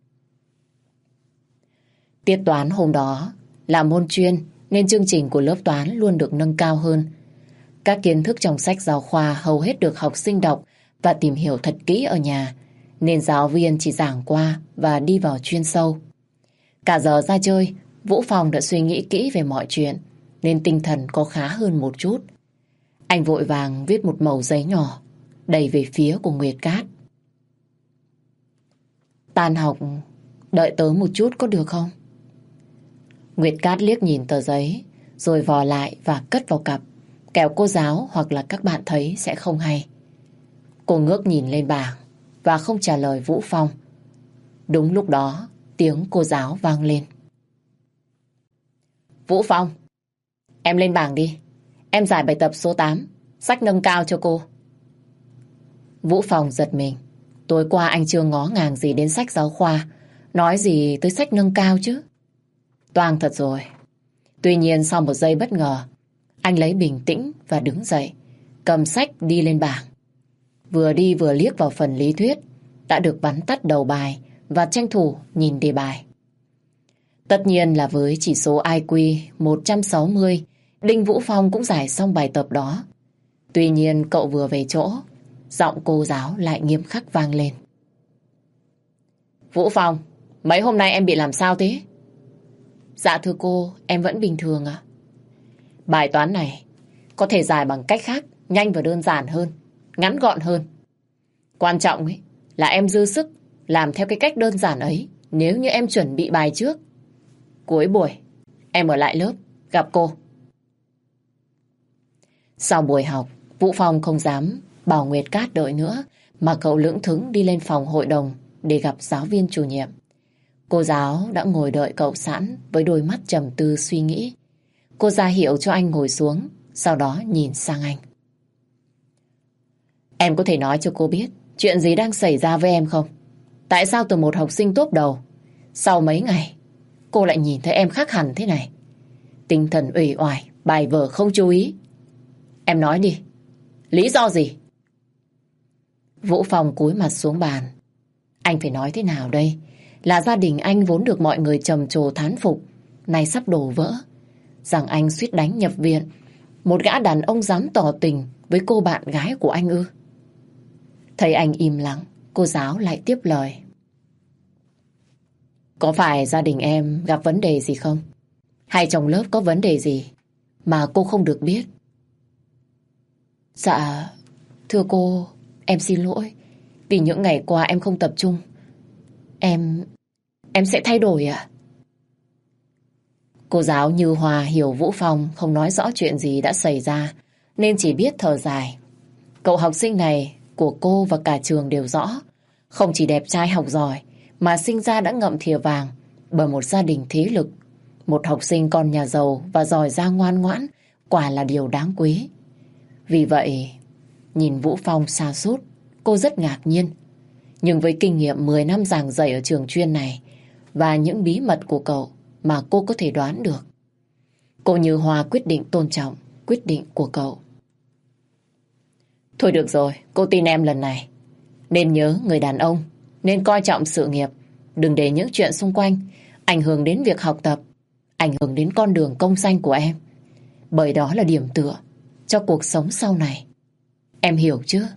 Tiết toán hôm đó là môn chuyên nên chương trình của lớp toán luôn được nâng cao hơn. Các kiến thức trong sách giáo khoa hầu hết được học sinh đọc và tìm hiểu thật kỹ ở nhà, nên giáo viên chỉ giảng qua và đi vào chuyên sâu. Cả giờ ra chơi, Vũ Phong đã suy nghĩ kỹ về mọi chuyện nên tinh thần có khá hơn một chút. Anh vội vàng viết một mẩu giấy nhỏ đẩy về phía của Nguyệt Cát. Tan học đợi tớ một chút có được không? Nguyệt Cát liếc nhìn tờ giấy rồi vò lại và cất vào cặp, kẻo cô giáo hoặc là các bạn thấy sẽ không hay. Cô ngước nhìn lên bảng và không trả lời Vũ Phong. Đúng lúc đó tiếng cô giáo vang lên. Vũ Phong, em lên bảng đi. Em giải bài tập số 8, sách nâng cao cho cô. Vũ Phong giật mình. Tối qua anh chưa ngó ngàng gì đến sách giáo khoa, nói gì tới sách nâng cao chứ. Toang thật rồi. Tuy nhiên sau một giây bất ngờ, anh lấy bình tĩnh và đứng dậy, cầm sách đi lên bảng. Vừa đi vừa liếc vào phần lý thuyết, đã được bắn tắt đầu bài và tranh thủ nhìn đề bài. Tất nhiên là với chỉ số IQ 160, Đinh Vũ Phong cũng giải xong bài tập đó. Tuy nhiên cậu vừa về chỗ, giọng cô giáo lại nghiêm khắc vang lên. Vũ Phong, mấy hôm nay em bị làm sao thế? Dạ thưa cô, em vẫn bình thường ạ. Bài toán này có thể giải bằng cách khác, nhanh và đơn giản hơn, ngắn gọn hơn. Quan trọng ấy là em dư sức làm theo cái cách đơn giản ấy nếu như em chuẩn bị bài trước, cuối buổi em ở lại lớp gặp cô. Sau buổi học, Vũ Phong không dám bảo Nguyệt Cát đợi nữa, mà cậu lững thững đi lên phòng hội đồng để gặp giáo viên chủ nhiệm. Cô giáo đã ngồi đợi cậu sẵn với đôi mắt trầm tư suy nghĩ. Cô ra hiệu cho anh ngồi xuống, sau đó nhìn sang anh. Em có thể nói cho cô biết chuyện gì đang xảy ra với em không? Tại sao từ một học sinh top đầu, sau mấy ngày, cô lại nhìn thấy em khác hẳn thế này? Tinh thần uể oải, bài vở không chú ý. Em nói đi, lý do gì? Vũ Phong cúi mặt xuống bàn. Anh phải nói thế nào đây? Là gia đình anh vốn được mọi người trầm trồ thán phục, nay sắp đổ vỡ. Rằng anh suýt đánh nhập viện, một gã đàn ông dám tỏ tình với cô bạn gái của anh ư? Thấy anh im lặng, cô giáo lại tiếp lời. Có phải gia đình em gặp vấn đề gì không? Hay trong lớp có vấn đề gì mà cô không được biết? Dạ, thưa cô, em xin lỗi. Vì những ngày qua em không tập trung. Em sẽ thay đổi ạ. Cô giáo Như Hòa hiểu Vũ Phong không nói rõ chuyện gì đã xảy ra, nên chỉ biết thở dài. Cậu học sinh này của cô và cả trường đều rõ, không chỉ đẹp trai học giỏi, mà sinh ra đã ngậm thìa vàng bởi một gia đình thế lực. Một học sinh con nhà giàu và giỏi giang ngoan ngoãn, quả là điều đáng quý. Vì vậy, nhìn Vũ Phong sa sút, cô rất ngạc nhiên. Nhưng với kinh nghiệm 10 năm giảng dạy ở trường chuyên này và những bí mật của cậu mà cô có thể đoán được, cô Như Hoa quyết định tôn trọng quyết định của cậu. Thôi được rồi, cô tin em lần này. Nên nhớ người đàn ông nên coi trọng sự nghiệp, đừng để những chuyện xung quanh ảnh hưởng đến việc học tập, ảnh hưởng đến con đường công danh của em. Bởi đó là điểm tựa cho cuộc sống sau này. Em hiểu chứ?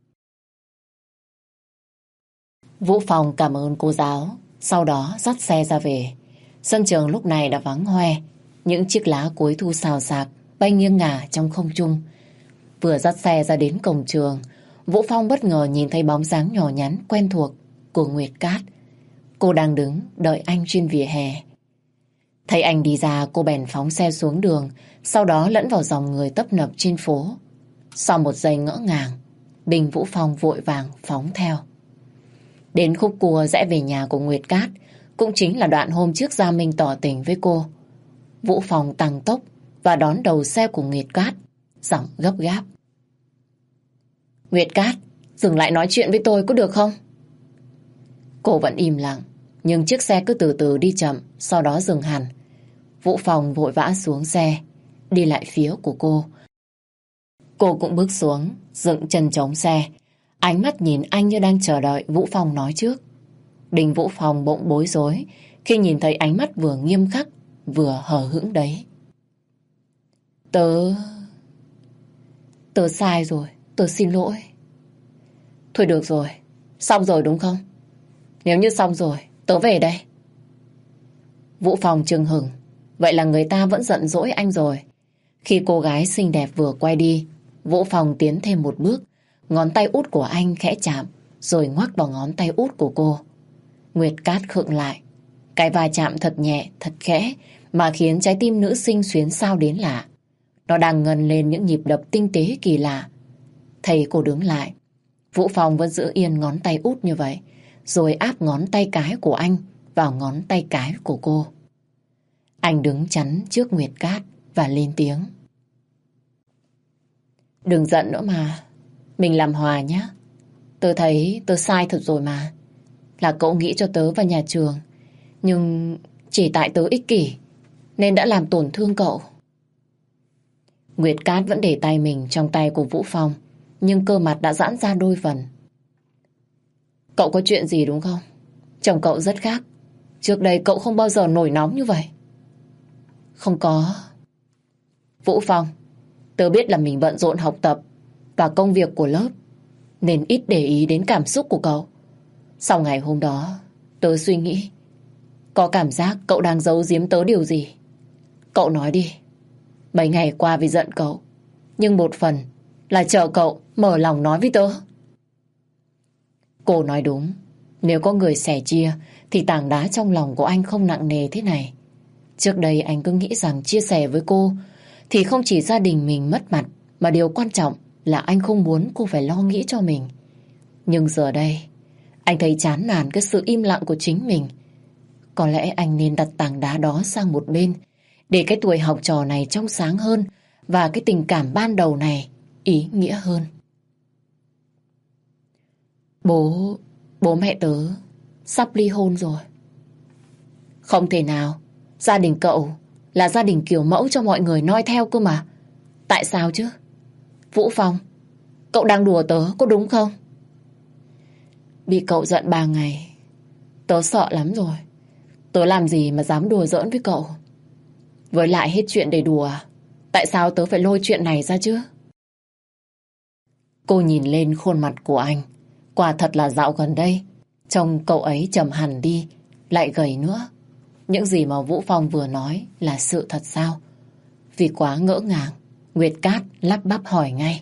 Vũ Phong cảm ơn cô giáo, sau đó dắt xe ra về. Sân trường lúc này đã vắng hoe, những chiếc lá cuối thu xào xạc bay nghiêng ngả trong không trung. Vừa dắt xe ra đến cổng trường, Vũ Phong bất ngờ nhìn thấy bóng dáng nhỏ nhắn quen thuộc của Nguyệt Cát. Cô đang đứng đợi anh trên vỉa hè. Thấy anh đi ra, cô bèn phóng xe xuống đường, sau đó lẫn vào dòng người tấp nập trên phố. Sau một giây ngỡ ngàng, Bình Vũ Phong vội vàng phóng theo. Đến khúc cua rẽ về nhà của Nguyệt Cát, cũng chính là đoạn hôm trước Gia Minh tỏ tình với cô. Vũ Phong tăng tốc và đón đầu xe của Nguyệt Cát, giọng gấp gáp. Nguyệt Cát, dừng lại nói chuyện với tôi có được không? Cô vẫn im lặng, nhưng chiếc xe cứ từ từ đi chậm, sau đó dừng hẳn. Vũ Phong vội vã xuống xe, đi lại phía của cô. Cô cũng bước xuống, dựng chân chống xe, ánh mắt nhìn anh như đang chờ đợi Vũ Phong nói trước. Đình Vũ Phong bỗng bối rối khi nhìn thấy ánh mắt vừa nghiêm khắc vừa hờ hững đấy. Tớ sai rồi, tớ xin lỗi. Thôi được rồi, xong rồi đúng không? Nếu như xong rồi, tớ về đây. Vũ Phong chừng hửng, vậy là người ta vẫn giận dỗi anh rồi. Khi cô gái xinh đẹp vừa quay đi, Vũ Phong tiến thêm một bước, ngón tay út của anh khẽ chạm, rồi ngoắc vào ngón tay út của cô. Nguyệt Cát khựng lại. Cái va chạm thật nhẹ, thật khẽ, mà khiến trái tim nữ sinh xuyến xao đến lạ. Nó đang ngân lên những nhịp đập tinh tế kỳ lạ. Thấy cô đứng lại, Vũ Phong vẫn giữ yên ngón tay út như vậy, rồi áp ngón tay cái của anh vào ngón tay cái của cô. Anh đứng chắn trước Nguyệt Cát và lên tiếng. Đừng giận nữa mà, mình làm hòa nhé. Tớ thấy tớ sai thật rồi mà. Là cậu nghĩ cho tớ và nhà trường, nhưng chỉ tại tớ ích kỷ nên đã làm tổn thương cậu. Nguyệt Cát vẫn để tay mình trong tay của Vũ Phong, nhưng cơ mặt đã giãn ra đôi phần. Cậu có chuyện gì đúng không? Chồng cậu rất khác. Trước đây cậu không bao giờ nổi nóng như vậy. Không có. Vũ Phong, tớ biết là mình bận rộn học tập và công việc của lớp, nên ít để ý đến cảm xúc của cậu. Sau ngày hôm đó, tớ suy nghĩ, có cảm giác cậu đang giấu giếm tớ điều gì. Cậu nói đi. Mấy ngày qua vì giận cậu, nhưng một phần là chờ cậu mở lòng nói với tớ. Cô nói đúng, Nếu có người sẻ chia thì tảng đá trong lòng của anh không nặng nề thế này. Trước đây anh cứ nghĩ rằng chia sẻ với cô thì không chỉ gia đình mình mất mặt, mà điều quan trọng là anh không muốn cô phải lo nghĩ cho mình. Nhưng giờ đây, anh thấy chán nản cái sự im lặng của chính mình. Có lẽ anh nên đặt tảng đá đó sang một bên, để cái tuổi học trò này trong sáng hơn và cái tình cảm ban đầu này ý nghĩa hơn. Bố mẹ tớ sắp ly hôn rồi. Không thể nào, gia đình cậu là gia đình kiểu mẫu cho mọi người noi theo cơ mà. Tại sao chứ? Vũ Phong, cậu đang đùa tớ có đúng không? Bị cậu giận 3 ngày, tớ sợ lắm rồi. Tớ làm gì mà dám đùa giỡn với cậu? Với lại hết chuyện để đùa, tại sao tớ phải lôi chuyện này ra chứ? Cô nhìn lên khuôn mặt của anh. Quả thật là dạo gần đây trông cậu ấy trầm hẳn đi, lại gầy nữa. Những gì mà Vũ Phong vừa nói là sự thật sao? Vì quá ngỡ ngàng, Nguyệt Cát lắp bắp hỏi ngay.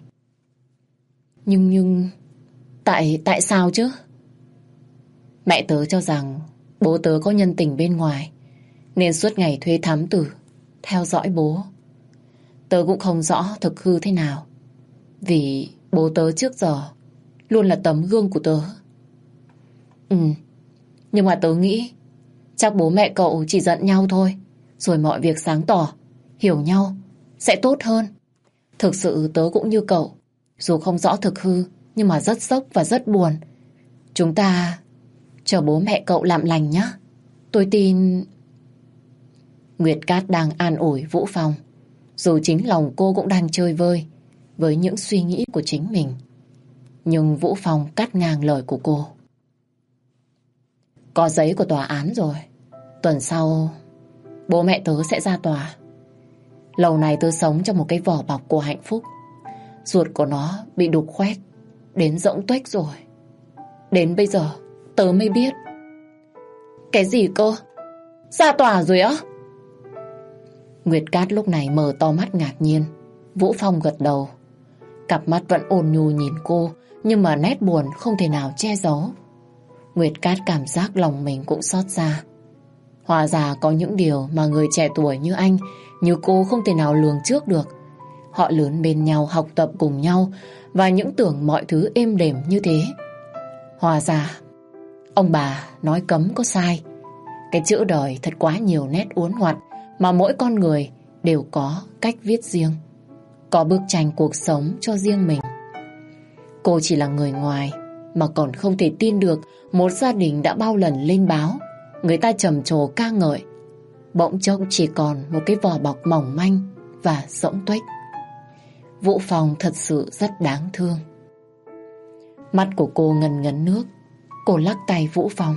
Nhưng tại sao chứ? Mẹ tớ cho rằng bố tớ có nhân tình bên ngoài, nên suốt ngày thuê thám tử theo dõi bố. Tớ cũng không rõ thực hư thế nào, vì bố tớ trước giờ luôn là tấm gương của tớ. Nhưng mà tớ nghĩ chắc bố mẹ cậu chỉ giận nhau thôi, rồi mọi việc sáng tỏ, hiểu nhau sẽ tốt hơn. Thực sự tớ cũng như cậu, dù không rõ thực hư nhưng mà rất sốc và rất buồn. Chúng ta chờ bố mẹ cậu làm lành nhé. Tôi tin... Nguyệt Cát đang an ủi Vũ Phong, dù chính lòng cô cũng đang chơi vơi với những suy nghĩ của chính mình. Nhưng Vũ Phong cắt ngang lời của cô. Có giấy của tòa án rồi. Tuần sau bố mẹ tớ sẽ ra tòa. Lâu này tớ sống trong một cái vỏ bọc của hạnh phúc. Ruột của nó bị đục khoét đến rỗng tuếch rồi. Đến bây giờ tớ mới biết. Cái gì cơ? Ra tòa rồi á? Nguyệt Cát lúc này mở to mắt ngạc nhiên. Vũ Phong gật đầu. Cặp mắt vẫn ôn nhu nhìn cô, nhưng mà nét buồn không thể nào che giấu. Nguyệt Cát cảm giác lòng mình cũng xót xa. Hóa ra có những điều mà người trẻ tuổi như anh, như cô không thể nào lường trước được. Họ lớn bên nhau, học tập cùng nhau, và những tưởng mọi thứ êm đềm như thế. Hóa ra ông bà nói cấm có sai. Cái chữ đời thật quá nhiều nét uốn ngoặt, mà mỗi con người đều có cách viết riêng, có bức tranh cuộc sống cho riêng mình. Cô chỉ là người ngoài mà còn không thể tin được một gia đình đã bao lần lên báo, người ta trầm trồ ca ngợi, bỗng chốc chỉ còn một cái vỏ bọc mỏng manh và rỗng tuếch. Vũ Phong thật sự rất đáng thương. Mắt của cô ngần ngấn nước. Cô lắc tay Vũ Phong.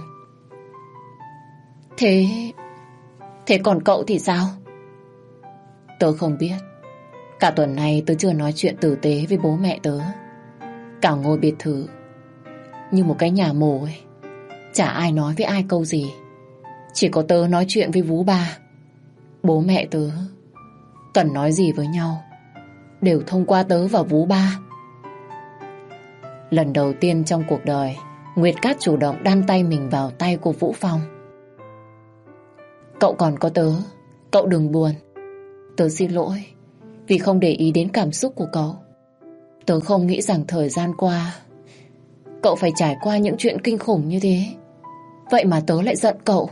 Thế còn cậu thì sao? Tớ không biết. Cả tuần này tớ chưa nói chuyện tử tế với bố mẹ tớ. Cả ngôi biệt thự như một cái nhà mồ ấy, chả ai nói với ai câu gì. Chỉ có tớ nói chuyện với Vú Ba. Bố mẹ tớ cần nói gì với nhau đều thông qua tớ và Vú Ba. Lần đầu tiên trong cuộc đời, Nguyệt Cát chủ động đan tay mình vào tay của Vũ Phong. Cậu còn có tớ, cậu đừng buồn. Tớ xin lỗi vì không để ý đến cảm xúc của cậu. Tớ không nghĩ rằng thời gian qua cậu phải trải qua những chuyện kinh khủng như thế. Vậy mà tớ lại giận cậu.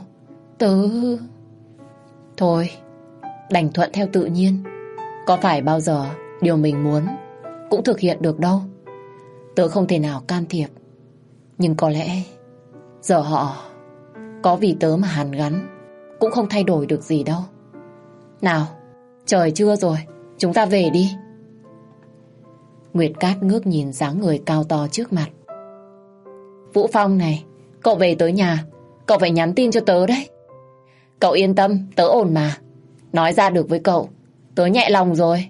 Thôi, đành thuận theo tự nhiên. Có phải bao giờ điều mình muốn cũng thực hiện được đâu. Tớ không thể nào can thiệp. Nhưng có lẽ giờ họ có vì tớ mà hàn gắn cũng không thay đổi được gì đâu. Nào, trời trưa rồi, chúng ta về đi. Nguyệt Cát ngước nhìn dáng người cao to trước mặt. Vũ Phong này, cậu về tới nhà, cậu phải nhắn tin cho tớ đấy. Cậu yên tâm, tớ ổn mà. Nói ra được với cậu, tớ nhẹ lòng rồi.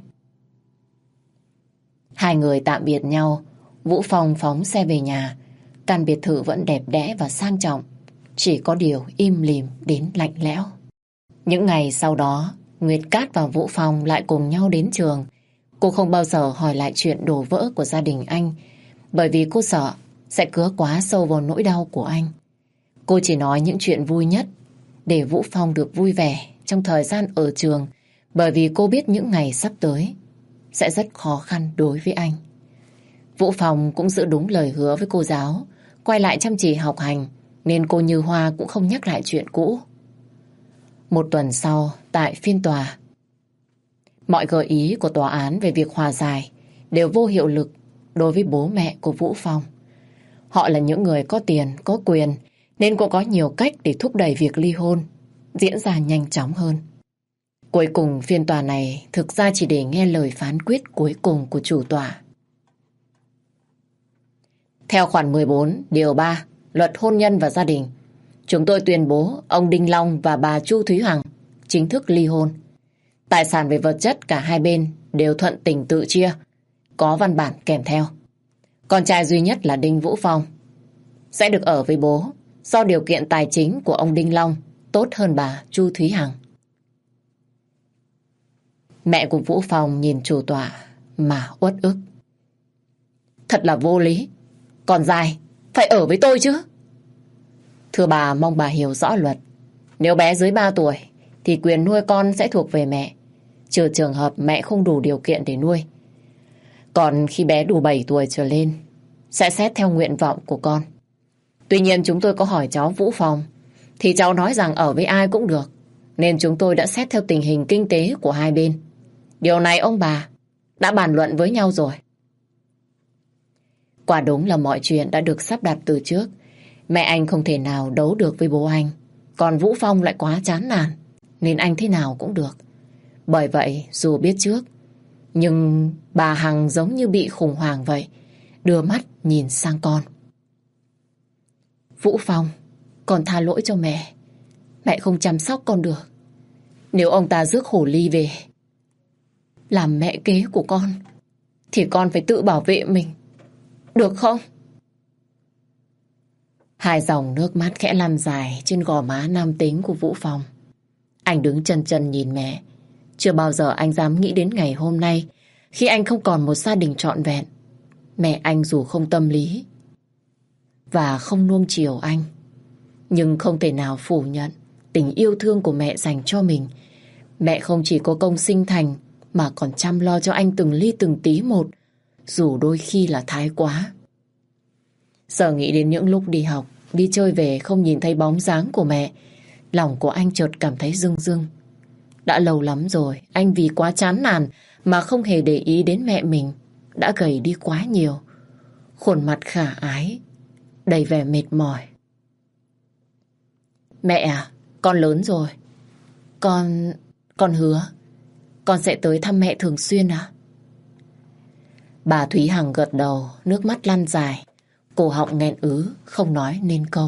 Hai người tạm biệt nhau. Vũ Phong phóng xe về nhà. Căn biệt thự vẫn đẹp đẽ và sang trọng, chỉ có điều im lìm đến lạnh lẽo. Những ngày sau đó, Nguyệt Cát và Vũ Phong lại cùng nhau đến trường. Cô không bao giờ hỏi lại chuyện đổ vỡ của gia đình anh, bởi vì cô sợ sẽ cứa quá sâu vào nỗi đau của anh. Cô chỉ nói những chuyện vui nhất để Vũ Phong được vui vẻ trong thời gian ở trường, bởi vì cô biết những ngày sắp tới sẽ rất khó khăn đối với anh. Vũ Phong cũng giữ đúng lời hứa với cô giáo, quay lại chăm chỉ học hành, nên cô Như Hoa cũng không nhắc lại chuyện cũ. Một tuần sau, tại phiên tòa, mọi gợi ý của tòa án về việc hòa giải đều vô hiệu lực đối với bố mẹ của Vũ Phong. Họ là những người có tiền, có quyền, nên cũng có nhiều cách để thúc đẩy việc ly hôn diễn ra nhanh chóng hơn. Cuối cùng phiên tòa này thực ra chỉ để nghe lời phán quyết cuối cùng của chủ tòa. Theo khoản 14, điều 3, Luật Hôn nhân và Gia đình, chúng tôi tuyên bố ông Đinh Long và bà Chu Thúy Hằng chính thức ly hôn. Tài sản về vật chất cả hai bên đều thuận tình tự chia, có văn bản kèm theo. Con trai duy nhất là Đinh Vũ Phong sẽ được ở với bố do điều kiện tài chính của ông Đinh Long tốt hơn bà Chu Thúy Hằng. Mẹ của Vũ Phong nhìn chủ tọa mà uất ức. Thật là vô lý. Con dai phải ở với tôi chứ. Thưa bà, mong bà hiểu rõ luật. Nếu bé dưới 3 tuổi thì quyền nuôi con sẽ thuộc về mẹ, trừ trường hợp mẹ không đủ điều kiện để nuôi. Còn khi bé đủ 7 tuổi trở lên sẽ xét theo nguyện vọng của con. Tuy nhiên chúng tôi có hỏi cháu Vũ Phong thì cháu nói rằng ở với ai cũng được, nên chúng tôi đã xét theo tình hình kinh tế của hai bên. Điều này ông bà đã bàn luận với nhau rồi. Quả đúng là mọi chuyện đã được sắp đặt từ trước. Mẹ anh không thể nào đấu được với bố anh, còn Vũ Phong lại quá chán nản, nên anh thế nào cũng được. Bởi vậy dù biết trước, nhưng bà Hằng giống như bị khủng hoảng vậy, đưa mắt nhìn sang con. Vũ Phong, con tha lỗi cho mẹ. Mẹ không chăm sóc con được. Nếu ông ta rước hổ ly về làm mẹ kế của con thì con phải tự bảo vệ mình, được không? Hai dòng nước mắt khẽ lăn dài trên gò má nam tính của Vũ Phong. Anh đứng chần chừ nhìn mẹ. Chưa bao giờ anh dám nghĩ đến ngày hôm nay, khi anh không còn một gia đình trọn vẹn. Mẹ anh dù không tâm lý và không nuông chiều anh, nhưng không thể nào phủ nhận tình yêu thương của mẹ dành cho mình. Mẹ không chỉ có công sinh thành mà còn chăm lo cho anh từng ly từng tí một, dù đôi khi là thái quá. Giờ nghĩ đến những lúc đi học, đi chơi về không nhìn thấy bóng dáng của mẹ, lòng của anh chợt cảm thấy rưng rưng. Đã lâu lắm rồi, anh vì quá chán nản mà không hề để ý đến mẹ mình đã gầy đi quá nhiều. Khuôn mặt khả ái, đầy vẻ mệt mỏi. Mẹ à, con lớn rồi. Con hứa, con sẽ tới thăm mẹ thường xuyên à? Bà Thúy Hằng gật đầu, nước mắt lăn dài, cổ họng nghẹn ứ, không nói nên câu.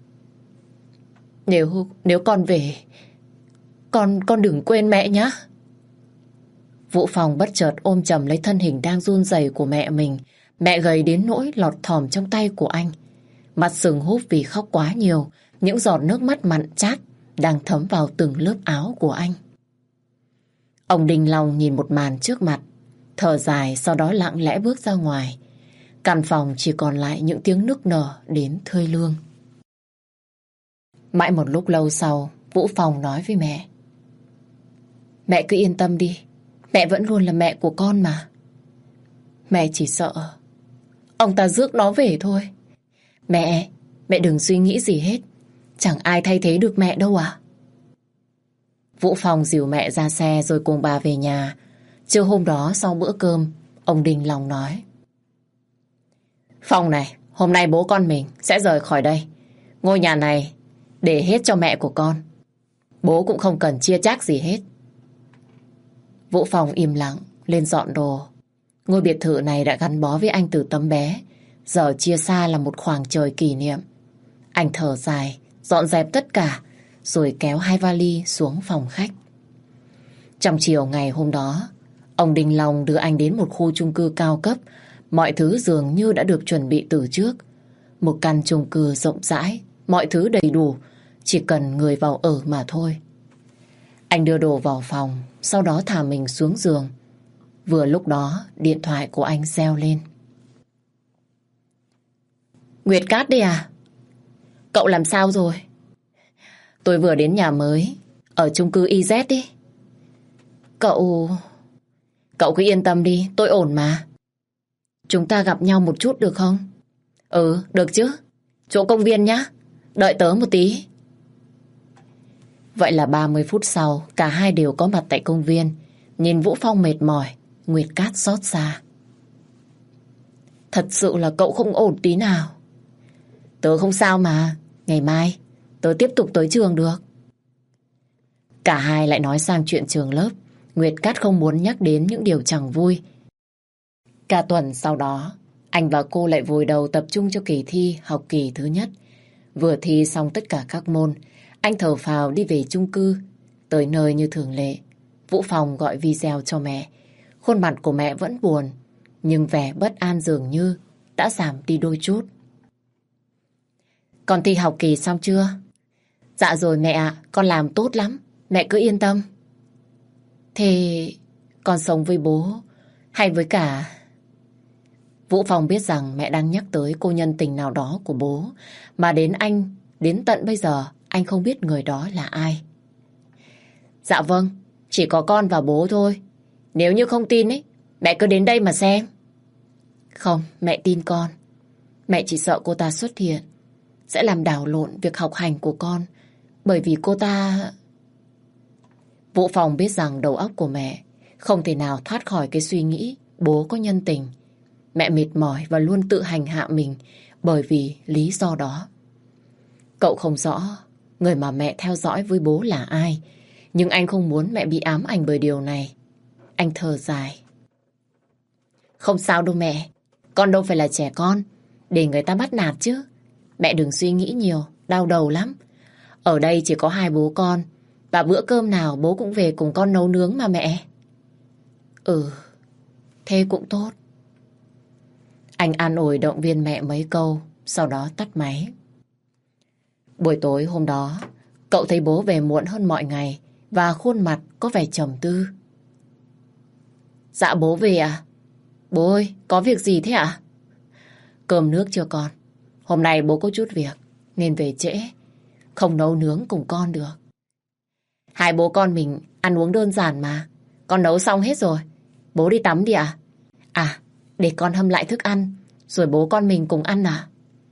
Nếu con về, con đừng quên mẹ nhé. Vũ Phong bất chợt ôm chầm lấy thân hình đang run rẩy của mẹ mình. Mẹ gầy đến nỗi lọt thỏm trong tay của anh. Mặt sừng húp vì khóc quá nhiều, những giọt nước mắt mặn chát đang thấm vào từng lớp áo của anh. Ông Đinh Long nhìn một màn trước mặt, thở dài, sau đó lặng lẽ bước ra ngoài. Căn phòng chỉ còn lại những tiếng nức nở đến thơi lương. Mãi một lúc lâu sau, Vũ Phong nói với mẹ. Mẹ cứ yên tâm đi, mẹ vẫn luôn là mẹ của con mà. Mẹ chỉ sợ ông ta rước nó về thôi. Mẹ đừng suy nghĩ gì hết. Chẳng ai thay thế được mẹ đâu à. Vũ Phong dìu mẹ ra xe rồi cùng bà về nhà. Trưa hôm đó sau bữa cơm, ông Đinh Long nói. Phong này, hôm nay bố con mình sẽ rời khỏi đây. Ngôi nhà này để hết cho mẹ của con. Bố cũng không cần chia chác gì hết. Vũ Phong im lặng lên dọn đồ. Ngôi biệt thự này đã gắn bó với anh từ tấm bé, giờ chia xa là một khoảng trời kỷ niệm. Anh thở dài, dọn dẹp tất cả, rồi kéo hai vali xuống phòng khách. Trong chiều ngày hôm đó, ông Đinh Long đưa anh đến một khu chung cư cao cấp. Mọi thứ dường như đã được chuẩn bị từ trước. Một căn chung cư rộng rãi, mọi thứ đầy đủ, chỉ cần người vào ở mà thôi. Anh đưa đồ vào phòng, sau đó thả mình xuống giường. Vừa lúc đó, điện thoại của anh reo lên. Nguyệt Cát đây à? Cậu làm sao rồi? Tôi vừa đến nhà mới, ở chung cư IZ đi. Cậu... Cậu cứ yên tâm đi, tôi ổn mà. Chúng ta gặp nhau một chút được không? Ừ, được chứ. Chỗ công viên nhá. Đợi tớ một tí. Vậy là 30 phút sau, cả hai đều có mặt tại công viên. Nhìn Vũ Phong mệt mỏi, Nguyệt Cát xót xa. Thật sự là cậu không ổn tí nào. Tớ không sao mà. Ngày mai, tớ tiếp tục tới trường được. Cả hai lại nói sang chuyện trường lớp. Nguyệt Cát không muốn nhắc đến những điều chẳng vui. Cả tuần sau đó, anh và cô lại vùi đầu tập trung cho kỳ thi học kỳ thứ nhất. Vừa thi xong tất cả các môn, anh thở phào đi về chung cư. Tới nơi như thường lệ, Vũ Phong gọi video cho mẹ. Khuôn mặt của mẹ vẫn buồn, nhưng vẻ bất an dường như đã giảm đi đôi chút. Con thi học kỳ xong chưa? Dạ rồi mẹ ạ, con làm tốt lắm, mẹ cứ yên tâm. Thế con sống với bố hay với cả... Vũ Phong biết rằng mẹ đang nhắc tới cô nhân tình nào đó của bố, mà đến tận bây giờ anh không biết người đó là ai. Dạ vâng, chỉ có con và bố thôi. Nếu như không tin ấy, mẹ cứ đến đây mà xem. Không, mẹ tin con. Mẹ chỉ sợ cô ta xuất hiện sẽ làm đảo lộn việc học hành của con, bởi vì cô ta... Vũ Phong biết rằng đầu óc của mẹ không thể nào thoát khỏi cái suy nghĩ bố có nhân tình. Mẹ mệt mỏi và luôn tự hành hạ mình bởi vì lý do đó. Cậu không rõ người mà mẹ theo dõi với bố là ai, nhưng anh không muốn mẹ bị ám ảnh bởi điều này. Anh thở dài. Không sao đâu mẹ, con đâu phải là trẻ con để người ta bắt nạt chứ. Mẹ đừng suy nghĩ nhiều, đau đầu lắm. Ở đây chỉ có hai bố con, và bữa cơm nào bố cũng về cùng con nấu nướng mà mẹ. Ừ, thế cũng tốt. Anh an ủi động viên mẹ mấy câu, sau đó tắt máy. Buổi tối hôm đó, cậu thấy bố về muộn hơn mọi ngày và khuôn mặt có vẻ trầm tư. Dạ bố về à? Bố ơi, có việc gì thế ạ? Cơm nước chưa con? Hôm nay bố có chút việc nên về trễ, không nấu nướng cùng con được. Hai bố con mình ăn uống đơn giản mà. Con nấu xong hết rồi. Bố đi tắm đi ạ. À, để con hâm lại thức ăn rồi bố con mình cùng ăn à?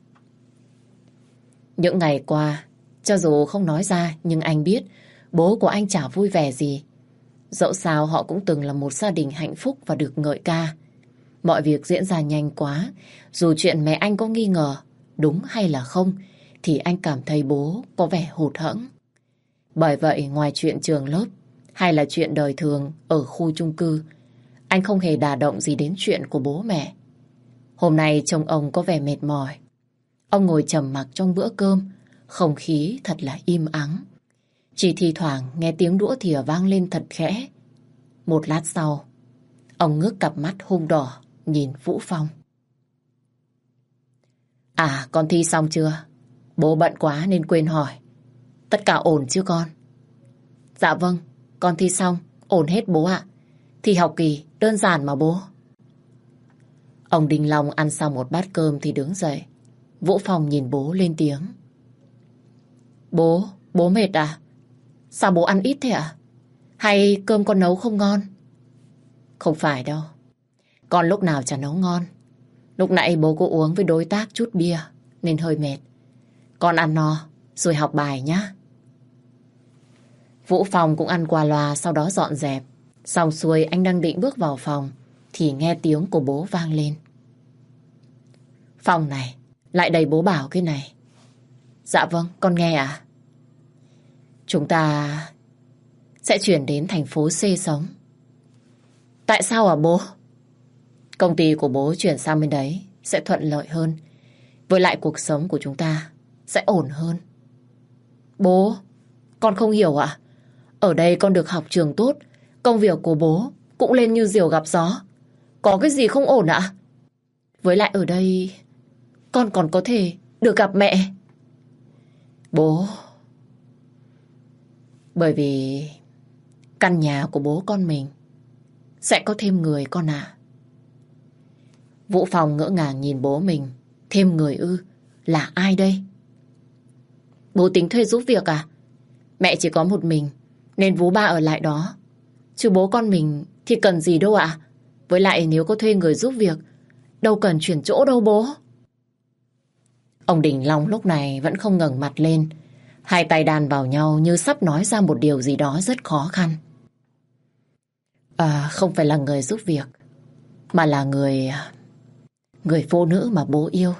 Những ngày qua, cho dù không nói ra nhưng anh biết bố của anh chả vui vẻ gì. Dẫu sao họ cũng từng là một gia đình hạnh phúc và được ngợi ca. Mọi việc diễn ra nhanh quá, dù chuyện mẹ anh có nghi ngờ đúng hay là không thì anh cảm thấy bố có vẻ hụt hẫng. Bởi vậy ngoài chuyện trường lớp hay là chuyện đời thường ở khu chung cư, anh không hề đả động gì đến chuyện của bố mẹ. Hôm nay trông ông có vẻ mệt mỏi. Ông ngồi trầm mặc trong bữa cơm, không khí thật là im ắng. Chỉ thi thoảng nghe tiếng đũa thìa vang lên thật khẽ. Một lát sau, ông ngước cặp mắt hung đỏ nhìn Vũ Phong. À, con thi xong chưa? Bố bận quá nên quên hỏi. Tất cả ổn chứ con? Dạ vâng, con thi xong, ổn hết bố ạ. Thi học kỳ, đơn giản mà bố. Ông Đình Long ăn xong một bát cơm thì đứng dậy. Vũ Phong nhìn bố lên tiếng. Bố mệt à? Sao bố ăn ít thế ạ? Hay cơm con nấu không ngon? Không phải đâu. Con lúc nào chả nấu ngon. Lúc nãy bố có uống với đối tác chút bia nên hơi mệt. Con ăn no rồi học bài nhá. Vũ Phong cũng ăn qua loa sau đó dọn dẹp. Xong xuôi anh đang định bước vào phòng thì nghe tiếng của bố vang lên. Phong này, lại đây bố bảo cái này. Dạ vâng, con nghe ạ. Chúng ta sẽ chuyển đến thành phố C sống. Tại sao hả bố? Công ty của bố chuyển sang bên đấy sẽ thuận lợi hơn. Với lại cuộc sống của chúng ta sẽ ổn hơn. Bố, con không hiểu ạ. Ở đây con được học trường tốt, công việc của bố cũng lên như diều gặp gió. Có cái gì không ổn ạ? Với lại ở đây con còn có thể được gặp mẹ. Bố, bởi vì căn nhà của bố con mình sẽ có thêm người con ạ. Vũ Phong ngỡ ngàng nhìn bố mình. Thêm người ư? Là ai đây? Bố tính thuê giúp việc à? Mẹ chỉ có một mình nên Vú Ba ở lại đó. Chứ bố con mình thì cần gì đâu ạ. Với lại nếu có thuê người giúp việc, đâu cần chuyển chỗ đâu bố. Ông Đình Long lúc này vẫn không ngẩng mặt lên. Hai tay đan vào nhau như sắp nói ra một điều gì đó rất khó khăn. Không phải là người giúp việc, mà là người phụ nữ mà bố yêu.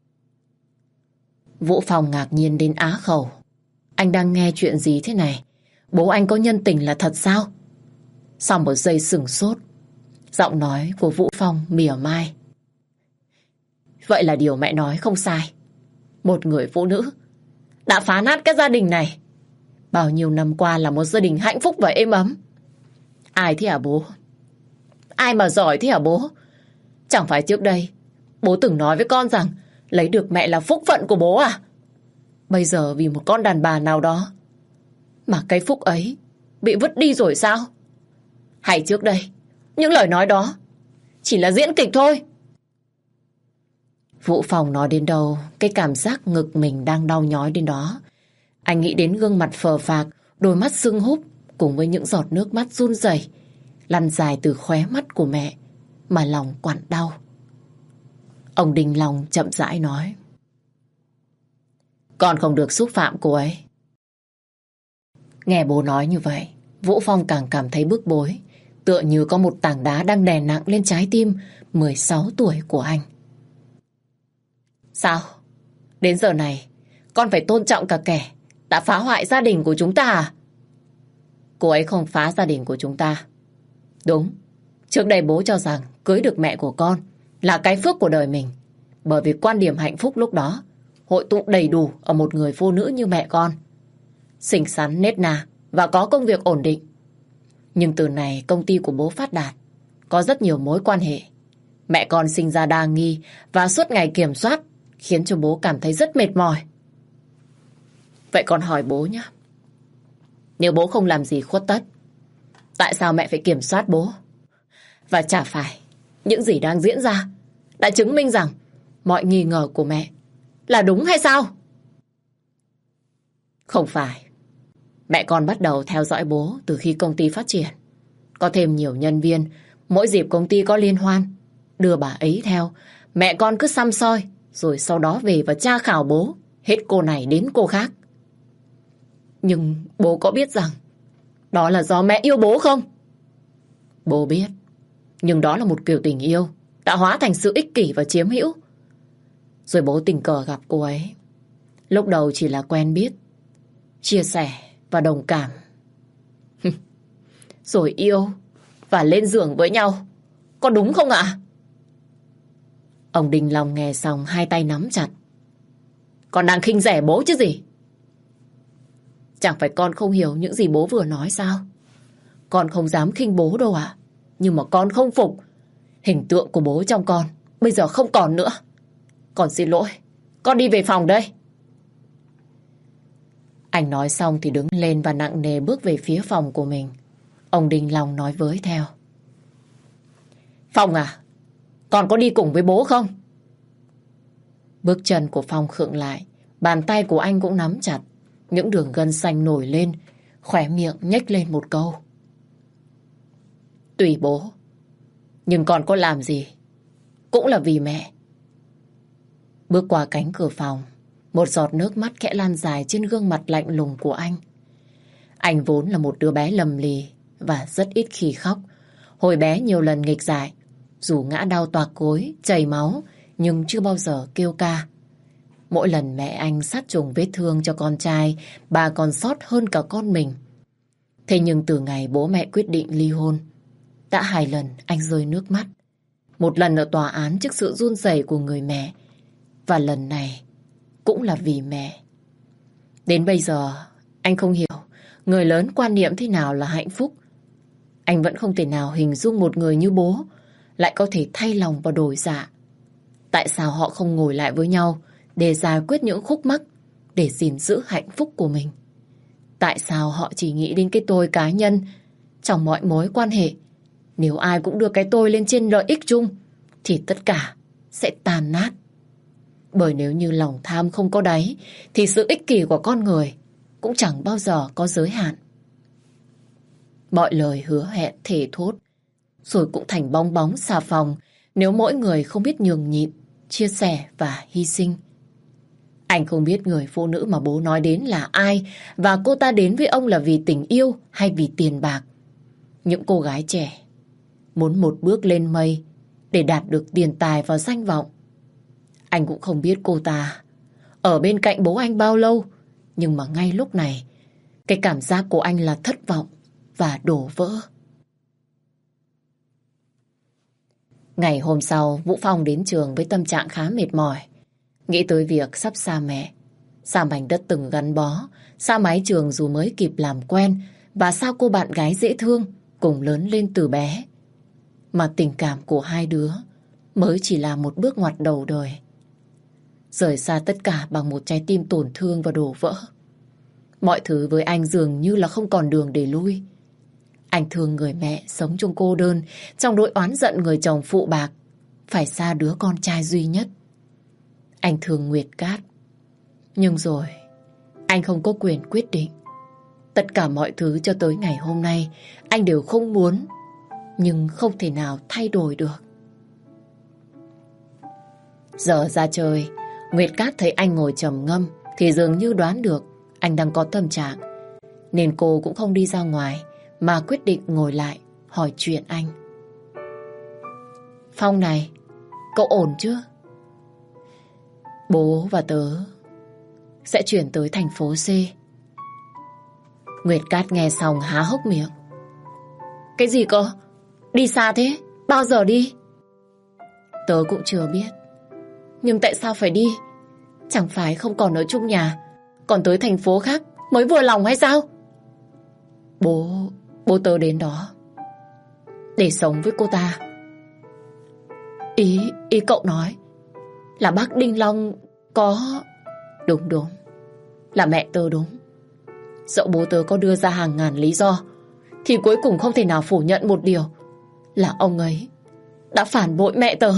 Vũ Phong ngạc nhiên đến á khẩu. Anh đang nghe chuyện gì thế này? Bố anh có nhân tình là thật sao? Sau một giây sửng sốt, giọng nói của Vũ Phong mỉa mai. Vậy là điều mẹ nói không sai. Một người phụ nữ đã phá nát cái gia đình này. Bao nhiêu năm qua là một gia đình hạnh phúc và êm ấm. Ai thế hả bố? Ai mà giỏi thế hả bố? Chẳng phải trước đây bố từng nói với con rằng lấy được mẹ là phúc phận của bố à? Bây giờ vì một con đàn bà nào đó mà cái phúc ấy bị vứt đi rồi sao? Hay trước đây những lời nói đó chỉ là diễn kịch thôi? Vũ Phong nói đến đâu, cái cảm giác ngực mình đang đau nhói đến đó. Anh nghĩ đến gương mặt phờ phạc, đôi mắt sưng húp cùng với những giọt nước mắt run rẩy lăn dài từ khóe mắt của mẹ mà lòng quặn đau. Ông Đình Long chậm rãi nói. Con không được xúc phạm cô ấy. Nghe bố nói như vậy, Vũ Phong càng cảm thấy bức bối, tựa như có một tảng đá đang đè nặng lên trái tim 16 tuổi của anh. Sao? Đến giờ này, con phải tôn trọng cả kẻ đã phá hoại gia đình của chúng ta à? Cô ấy không phá gia đình của chúng ta. Đúng, trước đây bố cho rằng cưới được mẹ của con là cái phước của đời mình. Bởi vì quan điểm hạnh phúc lúc đó hội tụ đầy đủ ở một người phụ nữ như mẹ con. Xinh xắn, nết na và có công việc ổn định. Nhưng từ này công ty của bố phát đạt, có rất nhiều mối quan hệ. Mẹ con sinh ra đa nghi và suốt ngày kiểm soát khiến cho bố cảm thấy rất mệt mỏi. Vậy con hỏi bố nhé. Nếu bố không làm gì khuất tất, tại sao mẹ phải kiểm soát bố? Và chả phải những gì đang diễn ra đã chứng minh rằng mọi nghi ngờ của mẹ là đúng hay sao? Không phải. Mẹ con bắt đầu theo dõi bố từ khi công ty phát triển. Có thêm nhiều nhân viên, mỗi dịp công ty có liên hoan, đưa bà ấy theo. Mẹ con cứ săm soi, rồi sau đó về và tra khảo bố, hết cô này đến cô khác. Nhưng bố có biết rằng đó là do mẹ yêu bố không? Bố biết, nhưng đó là một kiểu tình yêu đã hóa thành sự ích kỷ và chiếm hữu. Rồi bố tình cờ gặp cô ấy. Lúc đầu chỉ là quen biết, chia sẻ và đồng cảm. Rồi yêu và lên giường với nhau. Có đúng không ạ? Ông Đình Long nghe xong hai tay nắm chặt. Con đang khinh rẻ bố chứ gì? Chẳng phải con không hiểu những gì bố vừa nói sao? Con không dám khinh bố đâu ạ. Nhưng mà con không phục. Hình tượng của bố trong con bây giờ không còn nữa. Con xin lỗi, con đi về phòng đây. Anh nói xong thì đứng lên và nặng nề bước về phía phòng của mình. Ông Đình Long nói với theo. Phong à, con có đi cùng với bố không? Bước chân của Phong khựng lại. Bàn tay của anh cũng nắm chặt. Những đường gân xanh nổi lên. Khóe miệng nhếch lên một câu. Tùy bố, nhưng con có làm gì cũng là vì mẹ. Bước qua cánh cửa phòng, một giọt nước mắt khẽ lan dài trên gương mặt lạnh lùng của anh. Anh vốn là một đứa bé lầm lì và rất ít khi khóc. Hồi bé nhiều lần nghịch dại, dù ngã đau toạc gối, chảy máu, nhưng chưa bao giờ kêu ca. Mỗi lần mẹ anh sát trùng vết thương cho con trai, bà còn xót hơn cả con mình. Thế nhưng từ ngày bố mẹ quyết định ly hôn, đã 2 lần anh rơi nước mắt. Một lần ở tòa án trước sự run rẩy của người mẹ, và lần này cũng là vì mẹ. Đến bây giờ anh không hiểu người lớn quan niệm thế nào là hạnh phúc. Anh vẫn không thể nào hình dung một người như bố lại có thể thay lòng và đổi dạ. Tại sao họ không ngồi lại với nhau để giải quyết những khúc mắc, để gìn giữ hạnh phúc của mình? Tại sao họ chỉ nghĩ đến cái tôi cá nhân trong mọi mối quan hệ? Nếu ai cũng đưa cái tôi lên trên lợi ích chung thì tất cả sẽ tan nát. Bởi nếu như lòng tham không có đáy thì sự ích kỷ của con người cũng chẳng bao giờ có giới hạn. Mọi lời hứa hẹn thề thốt rồi cũng thành bong bóng xà phòng nếu mỗi người không biết nhường nhịn, chia sẻ và hy sinh. Anh không biết người phụ nữ mà bố nói đến là ai và cô ta đến với ông là vì tình yêu hay vì tiền bạc. Những cô gái trẻ muốn một bước lên mây để đạt được tiền tài và danh vọng. Anh cũng không biết cô ta ở bên cạnh bố anh bao lâu, nhưng mà ngay lúc này, cái cảm giác của anh là thất vọng và đổ vỡ. Ngày hôm sau, Vũ Phong đến trường với tâm trạng khá mệt mỏi. Nghĩ tới việc sắp xa mẹ, xa mảnh đất từng gắn bó, xa mái trường dù mới kịp làm quen, và xa cô bạn gái dễ thương cùng lớn lên từ bé. Mà tình cảm của hai đứa mới chỉ là một bước ngoặt đầu đời. Rời xa tất cả bằng một trái tim tổn thương và đổ vỡ. Mọi thứ với anh dường như là không còn đường để lui. Anh thương người mẹ sống trong cô đơn, trong nỗi oán giận người chồng phụ bạc, phải xa đứa con trai duy nhất. Anh thương Nguyệt Cát. Nhưng rồi, anh không có quyền quyết định. Tất cả mọi thứ cho tới ngày hôm nay, anh đều không muốn, nhưng không thể nào thay đổi được. Giờ ra chơi, Nguyệt Cát thấy anh ngồi trầm ngâm thì dường như đoán được anh đang có tâm trạng. Nên cô cũng không đi ra ngoài mà quyết định ngồi lại hỏi chuyện anh. Phong này, cậu ổn chứ? Bố và tớ sẽ chuyển tới thành phố C. Nguyệt Cát nghe xong há hốc miệng. Cái gì cơ? Đi xa thế? Bao giờ đi? Tớ cũng chưa biết. Nhưng tại sao phải đi? Chẳng phải không còn ở chung nhà, còn tới thành phố khác mới vừa lòng hay sao? Bố tớ đến đó để sống với cô ta. Ý cậu nói là bác Đinh Long có... Đúng, là mẹ tớ đúng. Dẫu bố tớ có đưa ra hàng ngàn lý do thì cuối cùng không thể nào phủ nhận một điều là ông ấy đã phản bội mẹ tớ.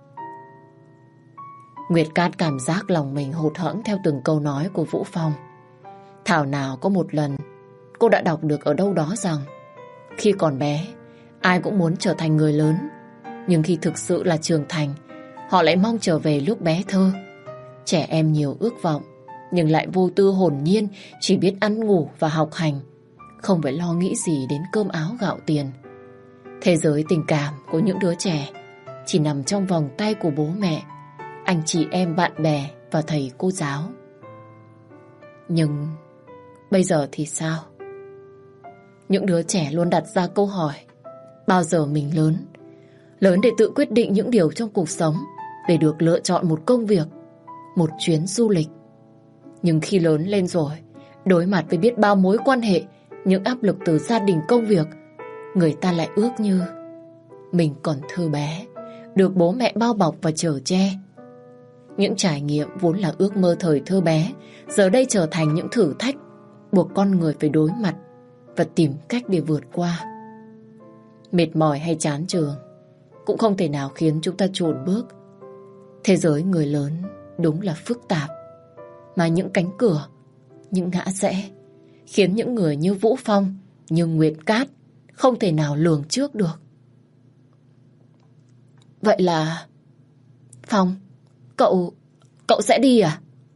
Nguyệt Cát cảm giác lòng mình hụt hẫng theo từng câu nói của Vũ Phong. Thảo nào có một lần cô đã đọc được ở đâu đó rằng khi còn bé, ai cũng muốn trở thành người lớn, nhưng khi thực sự là trưởng thành, họ lại mong trở về lúc bé thơ. Trẻ em nhiều ước vọng, nhưng lại vô tư hồn nhiên, chỉ biết ăn ngủ và học hành, không phải lo nghĩ gì đến cơm áo gạo tiền. Thế giới tình cảm của những đứa trẻ chỉ nằm trong vòng tay của bố mẹ, anh chị em bạn bè và thầy cô giáo. Nhưng bây giờ thì sao? Những đứa trẻ luôn đặt ra câu hỏi: bao giờ mình lớn? Lớn để tự quyết định những điều trong cuộc sống, để được lựa chọn một công việc, một chuyến du lịch. Nhưng khi lớn lên rồi, đối mặt với biết bao mối quan hệ, những áp lực từ gia đình, công việc, người ta lại ước như mình còn thơ bé, được bố mẹ bao bọc và chở che. Những trải nghiệm vốn là ước mơ thời thơ bé, giờ đây trở thành những thử thách buộc con người phải đối mặt và tìm cách để vượt qua. Mệt mỏi hay chán trường cũng không thể nào khiến chúng ta chùn bước. Thế giới người lớn đúng là phức tạp, mà những cánh cửa, những ngã rẽ khiến những người như Vũ Phong, như Nguyệt Cát không thể nào lường trước được. Vậy là Phong, cậu sẽ đi à?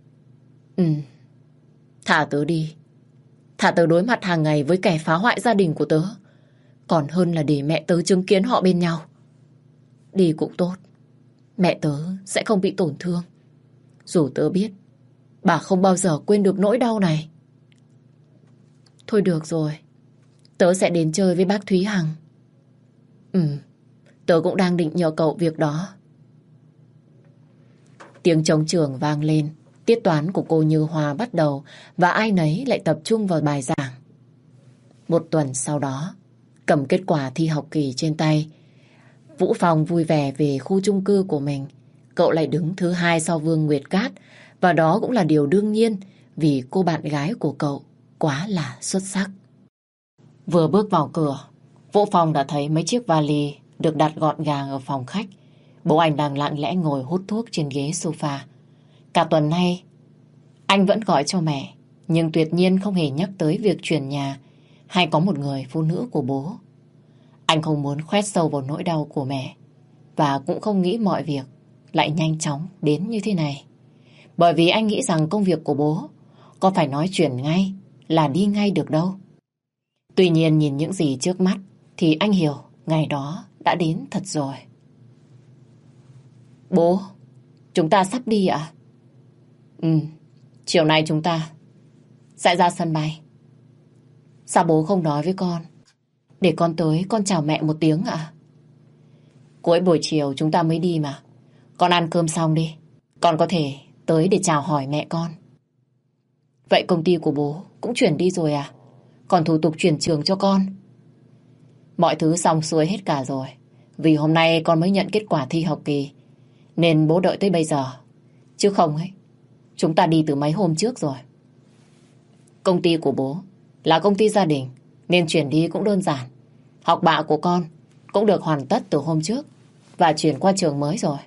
Thả tớ đi. Thả tớ đối mặt hàng ngày với kẻ phá hoại gia đình của tớ, còn hơn là để mẹ tớ chứng kiến họ bên nhau. Đi cũng tốt, mẹ tớ sẽ không bị tổn thương. Dù tớ biết bà không bao giờ quên được nỗi đau này. Thôi được rồi, tớ sẽ đến chơi với bác Thúy Hằng. Tớ cũng đang định nhờ cậu việc đó. Tiếng trống trường vang lên, tiết toán của cô Như Hoa bắt đầu và ai nấy lại tập trung vào bài giảng. Một tuần sau đó, cầm kết quả thi học kỳ trên tay, Vũ Phong vui vẻ về khu chung cư của mình. Cậu lại đứng thứ 2 sau Vương Nguyệt Cát, và đó cũng là điều đương nhiên vì cô bạn gái của cậu quá là xuất sắc. Vừa bước vào cửa, Vũ Phong đã thấy mấy chiếc vali được đặt gọn gàng ở phòng khách. Bố anh đang lặng lẽ ngồi hút thuốc trên ghế sofa. Cả tuần nay, anh vẫn gọi cho mẹ, nhưng tuyệt nhiên không hề nhắc tới việc chuyển nhà hay có một người phụ nữ của bố. Anh không muốn khoét sâu vào nỗi đau của mẹ và cũng không nghĩ mọi việc lại nhanh chóng đến như thế này. Bởi vì anh nghĩ rằng công việc của bố có phải nói chuyển ngay là đi ngay được đâu. Tuy nhiên nhìn những gì trước mắt thì anh hiểu ngày đó đã đến thật rồi. Bố, chúng ta sắp đi ạ? Chiều nay chúng ta sẽ ra sân bay. Sao bố không nói với con để con tới con chào mẹ một tiếng ạ? Cuối buổi chiều chúng ta mới đi mà. Con ăn cơm xong đi, con có thể tới để chào hỏi mẹ con. Vậy công ty của bố cũng chuyển đi rồi à? Còn thủ tục chuyển trường cho con? Mọi thứ xong xuôi hết cả rồi. Vì hôm nay con mới nhận kết quả thi học kỳ nên bố đợi tới bây giờ. Chứ không ấy, chúng ta đi từ mấy hôm trước rồi. Công ty của bố là công ty gia đình nên chuyển đi cũng đơn giản. Học bạ của con cũng được hoàn tất từ hôm trước và chuyển qua trường mới rồi.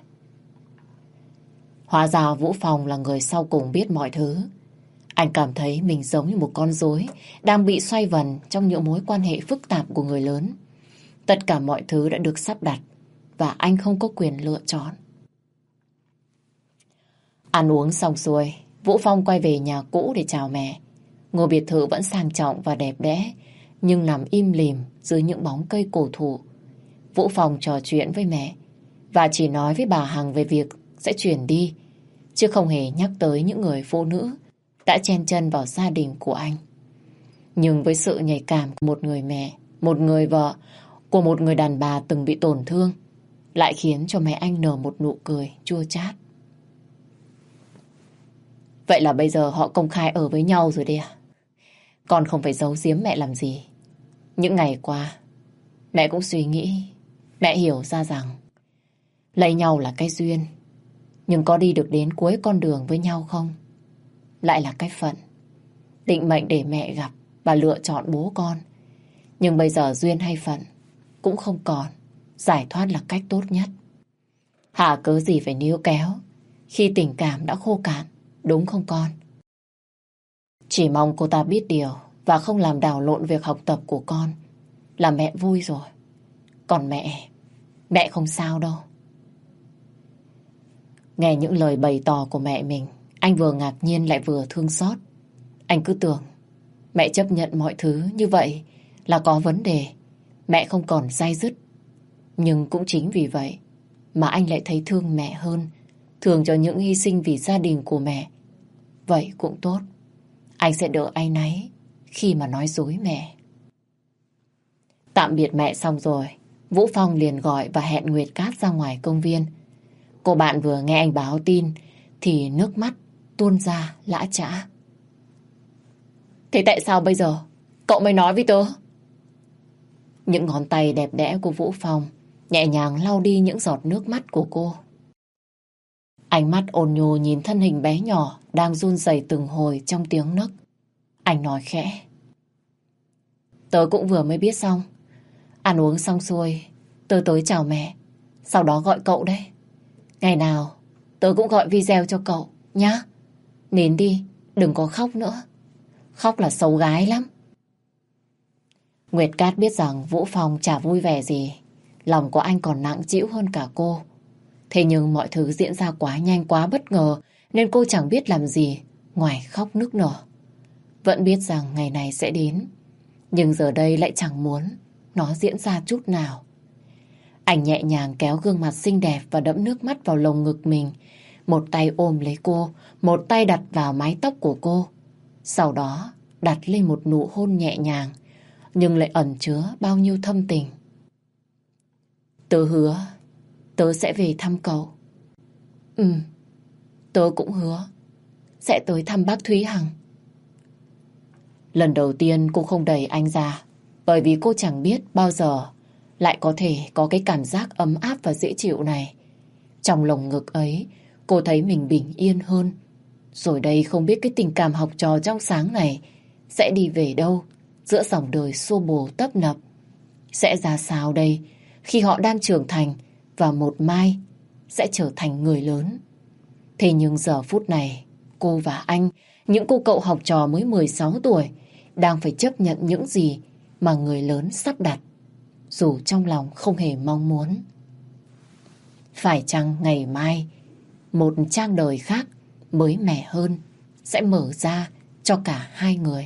Hóa ra Vũ Phong là người sau cùng biết mọi thứ. Anh cảm thấy mình giống như một con rối đang bị xoay vần trong những mối quan hệ phức tạp của người lớn. Tất cả mọi thứ đã được sắp đặt và anh không có quyền lựa chọn. Ăn uống xong xuôi, Vũ Phong quay về nhà cũ để chào mẹ. Ngôi biệt thự vẫn sang trọng và đẹp đẽ, nhưng nằm im lìm dưới những bóng cây cổ thụ. Vũ Phong trò chuyện với mẹ và chỉ nói với bà Hằng về việc sẽ chuyển đi, chứ không hề nhắc tới những người phụ nữ đã chen chân vào gia đình của anh. Nhưng với sự nhạy cảm của một người mẹ, một người vợ, của một người đàn bà từng bị tổn thương, lại khiến cho mẹ anh nở một nụ cười chua chát. Vậy là bây giờ họ công khai ở với nhau rồi đấy à? Con không phải giấu giếm mẹ làm gì. Những ngày qua, mẹ cũng suy nghĩ, mẹ hiểu ra rằng lấy nhau là cái duyên, nhưng có đi được đến cuối con đường với nhau không? Lại là cái phận. Định mệnh để mẹ gặp và lựa chọn bố con. Nhưng bây giờ duyên hay phận cũng không còn. Giải thoát là cách tốt nhất. Hả cớ gì phải níu kéo khi tình cảm đã khô cạn, đúng không con? Chỉ mong cô ta biết điều và không làm đảo lộn việc học tập của con là mẹ vui rồi. Còn mẹ không sao đâu. Nghe những lời bày tỏ của mẹ mình, anh vừa ngạc nhiên lại vừa thương xót. Anh cứ tưởng mẹ chấp nhận mọi thứ như vậy là có vấn đề, mẹ không còn day dứt. Nhưng cũng chính vì vậy mà anh lại thấy thương mẹ hơn, thương cho những hy sinh vì gia đình của mẹ. Vậy cũng tốt, anh sẽ đỡ áy náy khi mà nói dối mẹ. Tạm biệt mẹ xong rồi, Vũ Phong liền gọi và hẹn Nguyệt Cát ra ngoài công viên. Cô bạn vừa nghe anh báo tin thì nước mắt tuôn ra lã chã. Thế tại sao bây giờ cậu mới nói với tớ? Những ngón tay đẹp đẽ của Vũ Phong nhẹ nhàng lau đi những giọt nước mắt của cô. Ánh mắt ôn nhu nhìn thân hình bé nhỏ đang run rẩy từng hồi trong tiếng nấc. Anh nói khẽ. Tớ cũng vừa mới biết xong. Ăn uống xong xuôi, tớ tới chào mẹ, sau đó gọi cậu đấy. Ngày nào tớ cũng gọi video cho cậu nhá. Nín đi, đừng có khóc nữa. Khóc là xấu gái lắm. Nguyệt Cát biết rằng Vũ Phong chả vui vẻ gì. Lòng của anh còn nặng trĩu hơn cả cô. Thế nhưng mọi thứ diễn ra quá nhanh, quá bất ngờ, nên cô chẳng biết làm gì ngoài khóc nức nở. Vẫn biết rằng ngày này sẽ đến, nhưng giờ đây lại chẳng muốn nó diễn ra chút nào. Anh nhẹ nhàng kéo gương mặt xinh đẹp và đẫm nước mắt vào lồng ngực mình. Một tay ôm lấy cô, một tay đặt vào mái tóc của cô. Sau đó đặt lên một nụ hôn nhẹ nhàng, nhưng lại ẩn chứa bao nhiêu thâm tình. Tớ hứa, tớ sẽ về thăm cậu. Tớ cũng hứa sẽ tới thăm bác Thúy Hằng. Lần đầu tiên cô không đẩy anh ra, bởi vì cô chẳng biết bao giờ lại có thể có cái cảm giác ấm áp và dễ chịu này. Trong lồng ngực ấy, cô thấy mình bình yên hơn. Rồi đây không biết cái tình cảm học trò trong sáng này sẽ đi về đâu giữa dòng đời xô bồ tấp nập. Sẽ ra sao đây khi họ đang trưởng thành và một mai sẽ trở thành người lớn. Thế nhưng giờ phút này, cô và anh, những cô cậu học trò mới 16 tuổi, đang phải chấp nhận những gì mà người lớn sắp đặt, dù trong lòng không hề mong muốn. Phải chăng ngày mai, một trang đời khác mới mẻ hơn sẽ mở ra cho cả hai người.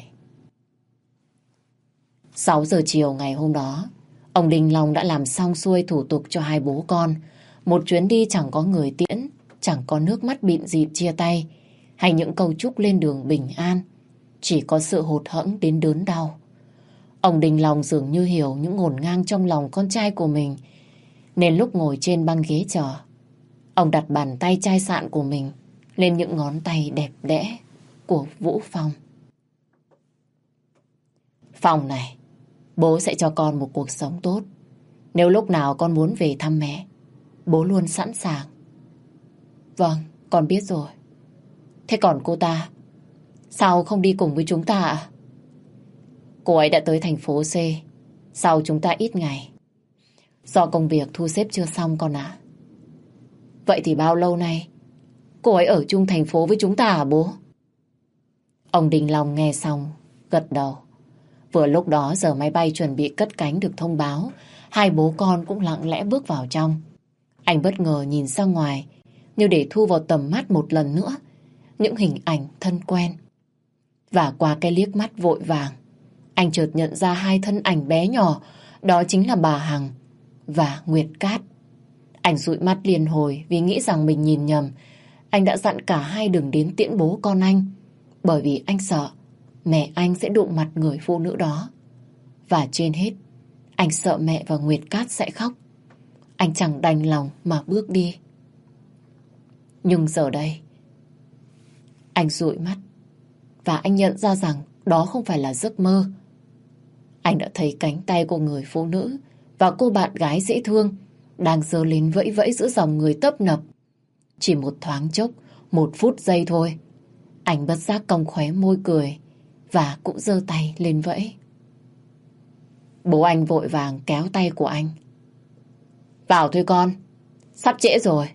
6 giờ chiều ngày hôm đó, ông Đình Long đã làm xong xuôi thủ tục cho hai bố con. Một chuyến đi chẳng có người tiễn, chẳng có nước mắt bịn dịn chia tay, hay những câu chúc lên đường bình an. Chỉ có sự hụt hẫng đến đớn đau. Ông Đình Long dường như hiểu những ngổn ngang trong lòng con trai của mình, nên lúc ngồi trên băng ghế chờ, ông đặt bàn tay chai sạn của mình lên những ngón tay đẹp đẽ của Vũ Phong. Phong này, bố sẽ cho con một cuộc sống tốt. Nếu lúc nào con muốn về thăm mẹ, bố luôn sẵn sàng. Vâng, con biết rồi. Thế còn cô ta, sao không đi cùng với chúng ta ạ? Cô ấy đã tới thành phố C sau chúng ta ít ngày. Do công việc thu xếp chưa xong con ạ. Vậy thì bao lâu nay cô ấy ở chung thành phố với chúng ta à bố? Ông Đình Long nghe xong, gật đầu. Vừa lúc đó giờ máy bay chuẩn bị cất cánh được thông báo, hai bố con cũng lặng lẽ bước vào trong. Anh bất ngờ nhìn ra ngoài, như để thu vào tầm mắt một lần nữa những hình ảnh thân quen. Và qua cái liếc mắt vội vàng, anh chợt nhận ra hai thân ảnh bé nhỏ, đó chính là bà Hằng và Nguyệt Cát. Anh dụi mắt liền hồi vì nghĩ rằng mình nhìn nhầm. Anh đã dặn cả hai đừng đến tiễn bố con anh, bởi vì anh sợ mẹ anh sẽ đụng mặt người phụ nữ đó. Và trên hết, anh sợ mẹ và Nguyệt Cát sẽ khóc. Anh chẳng đành lòng mà bước đi. Nhưng giờ đây, anh dụi mắt và anh nhận ra rằng đó không phải là giấc mơ. Anh đã thấy cánh tay của người phụ nữ và cô bạn gái dễ thương đang giơ lên vẫy vẫy giữa dòng người tấp nập. Chỉ một thoáng chốc, 1 phút giây thôi, anh bất giác cong khóe môi cười và cũng giơ tay lên vẫy. Bố anh vội vàng kéo tay của anh. Vào thôi con, sắp trễ rồi.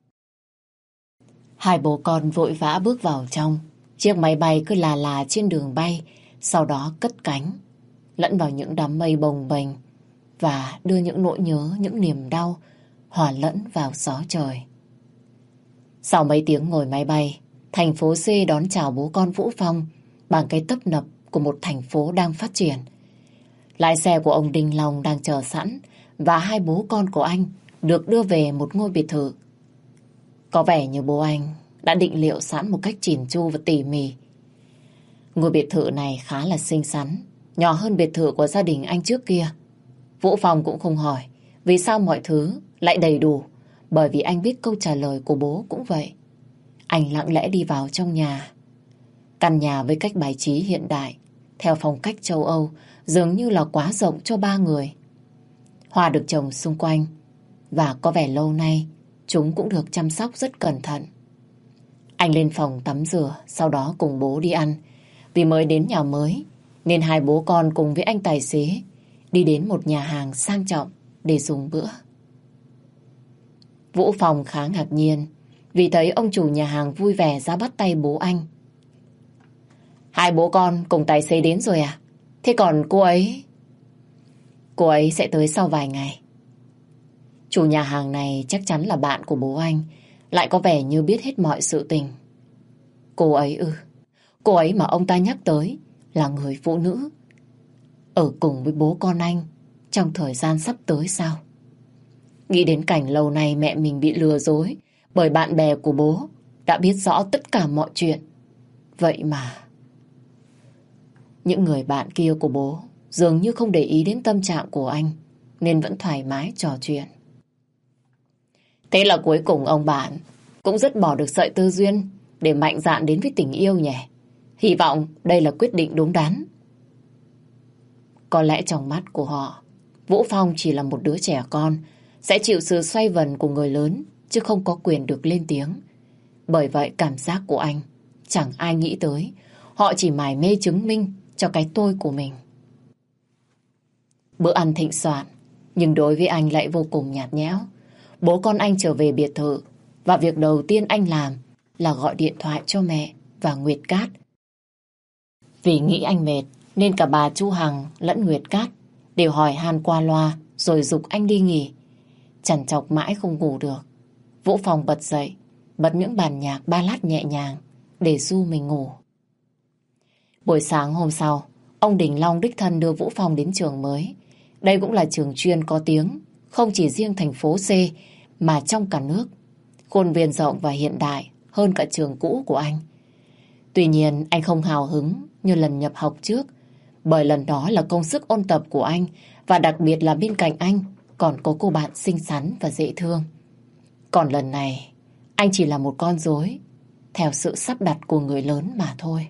Hai bố con vội vã bước vào trong. Chiếc máy bay cứ là trên đường bay, sau đó cất cánh, lẫn vào những đám mây bồng bềnh và đưa những nỗi nhớ, những niềm đau hòa lẫn vào gió trời. Sau mấy tiếng ngồi máy bay, thành phố C đón chào bố con Vũ Phong bằng cái tấp nập của một thành phố đang phát triển. Lái xe của ông Đình Long đang chờ sẵn và hai bố con của anh được đưa về một ngôi biệt thự. Có vẻ như bố anh đã định liệu sẵn một cách chỉn chu và tỉ mỉ. Ngôi biệt thự này khá là xinh xắn, nhỏ hơn biệt thự của gia đình anh trước kia. Vũ Phong cũng không hỏi vì sao mọi thứ lại đầy đủ, bởi vì anh biết câu trả lời của bố cũng vậy. Anh lặng lẽ đi vào trong nhà. Căn nhà với cách bài trí hiện đại, theo phong cách châu Âu, dường như là quá rộng cho ba người. Hoa được trồng xung quanh và có vẻ lâu nay chúng cũng được chăm sóc rất cẩn thận. Anh lên phòng tắm rửa, sau đó cùng bố đi ăn. Vì mới đến nhà mới nên hai bố con cùng với anh tài xế đi đến một nhà hàng sang trọng để dùng bữa. Vũ Phong khá ngạc nhiên vì thấy ông chủ nhà hàng vui vẻ ra bắt tay bố anh. Hai bố con cùng tài xế đến rồi à? Thế còn cô ấy? Cô ấy sẽ tới sau vài ngày. Chủ nhà hàng này chắc chắn là bạn của bố anh, lại có vẻ như biết hết mọi sự tình. Cô ấy ư? Cô ấy mà ông ta nhắc tới là người phụ nữ ở cùng với bố con anh trong thời gian sắp tới sao? Nghĩ đến cảnh lâu nay mẹ mình bị lừa dối bởi bạn bè của bố đã biết rõ tất cả mọi chuyện. Vậy mà những người bạn kia của bố dường như không để ý đến tâm trạng của anh nên vẫn thoải mái trò chuyện. Thế là cuối cùng ông bạn cũng dứt bỏ được sợi tư duyên để mạnh dạn đến với tình yêu nhỉ? Hy vọng đây là quyết định đúng đắn. Có lẽ trong mắt của họ, Vũ Phong chỉ là một đứa trẻ con, sẽ chịu sự xoay vần của người lớn, chứ không có quyền được lên tiếng. Bởi vậy cảm giác của anh, chẳng ai nghĩ tới, họ chỉ mải mê chứng minh cho cái tôi của mình. Bữa ăn thịnh soạn, nhưng đối với anh lại vô cùng nhạt nhẽo. Bố con anh trở về biệt thự, và việc đầu tiên anh làm là gọi điện thoại cho mẹ và Nguyệt Cát. Vì nghĩ anh mệt nên cả bà Chu Hằng lẫn Nguyệt Cát đều hỏi han qua loa rồi giục anh đi nghỉ. Trằn trọc mãi không ngủ được. Vũ Phong bật dậy, bật những bản nhạc ballad nhẹ nhàng để du mình ngủ. Buổi sáng hôm sau, ông Đình Long đích thân đưa Vũ Phong đến trường mới. Đây cũng là trường chuyên có tiếng, không chỉ riêng thành phố C mà trong cả nước. Khuôn viên rộng và hiện đại hơn cả trường cũ của anh. Tuy nhiên anh không hào hứng như lần nhập học trước, bởi lần đó là công sức ôn tập của anh và đặc biệt là bên cạnh anh còn có cô bạn xinh xắn và dễ thương. Còn lần này, anh chỉ là một con rối theo sự sắp đặt của người lớn mà thôi.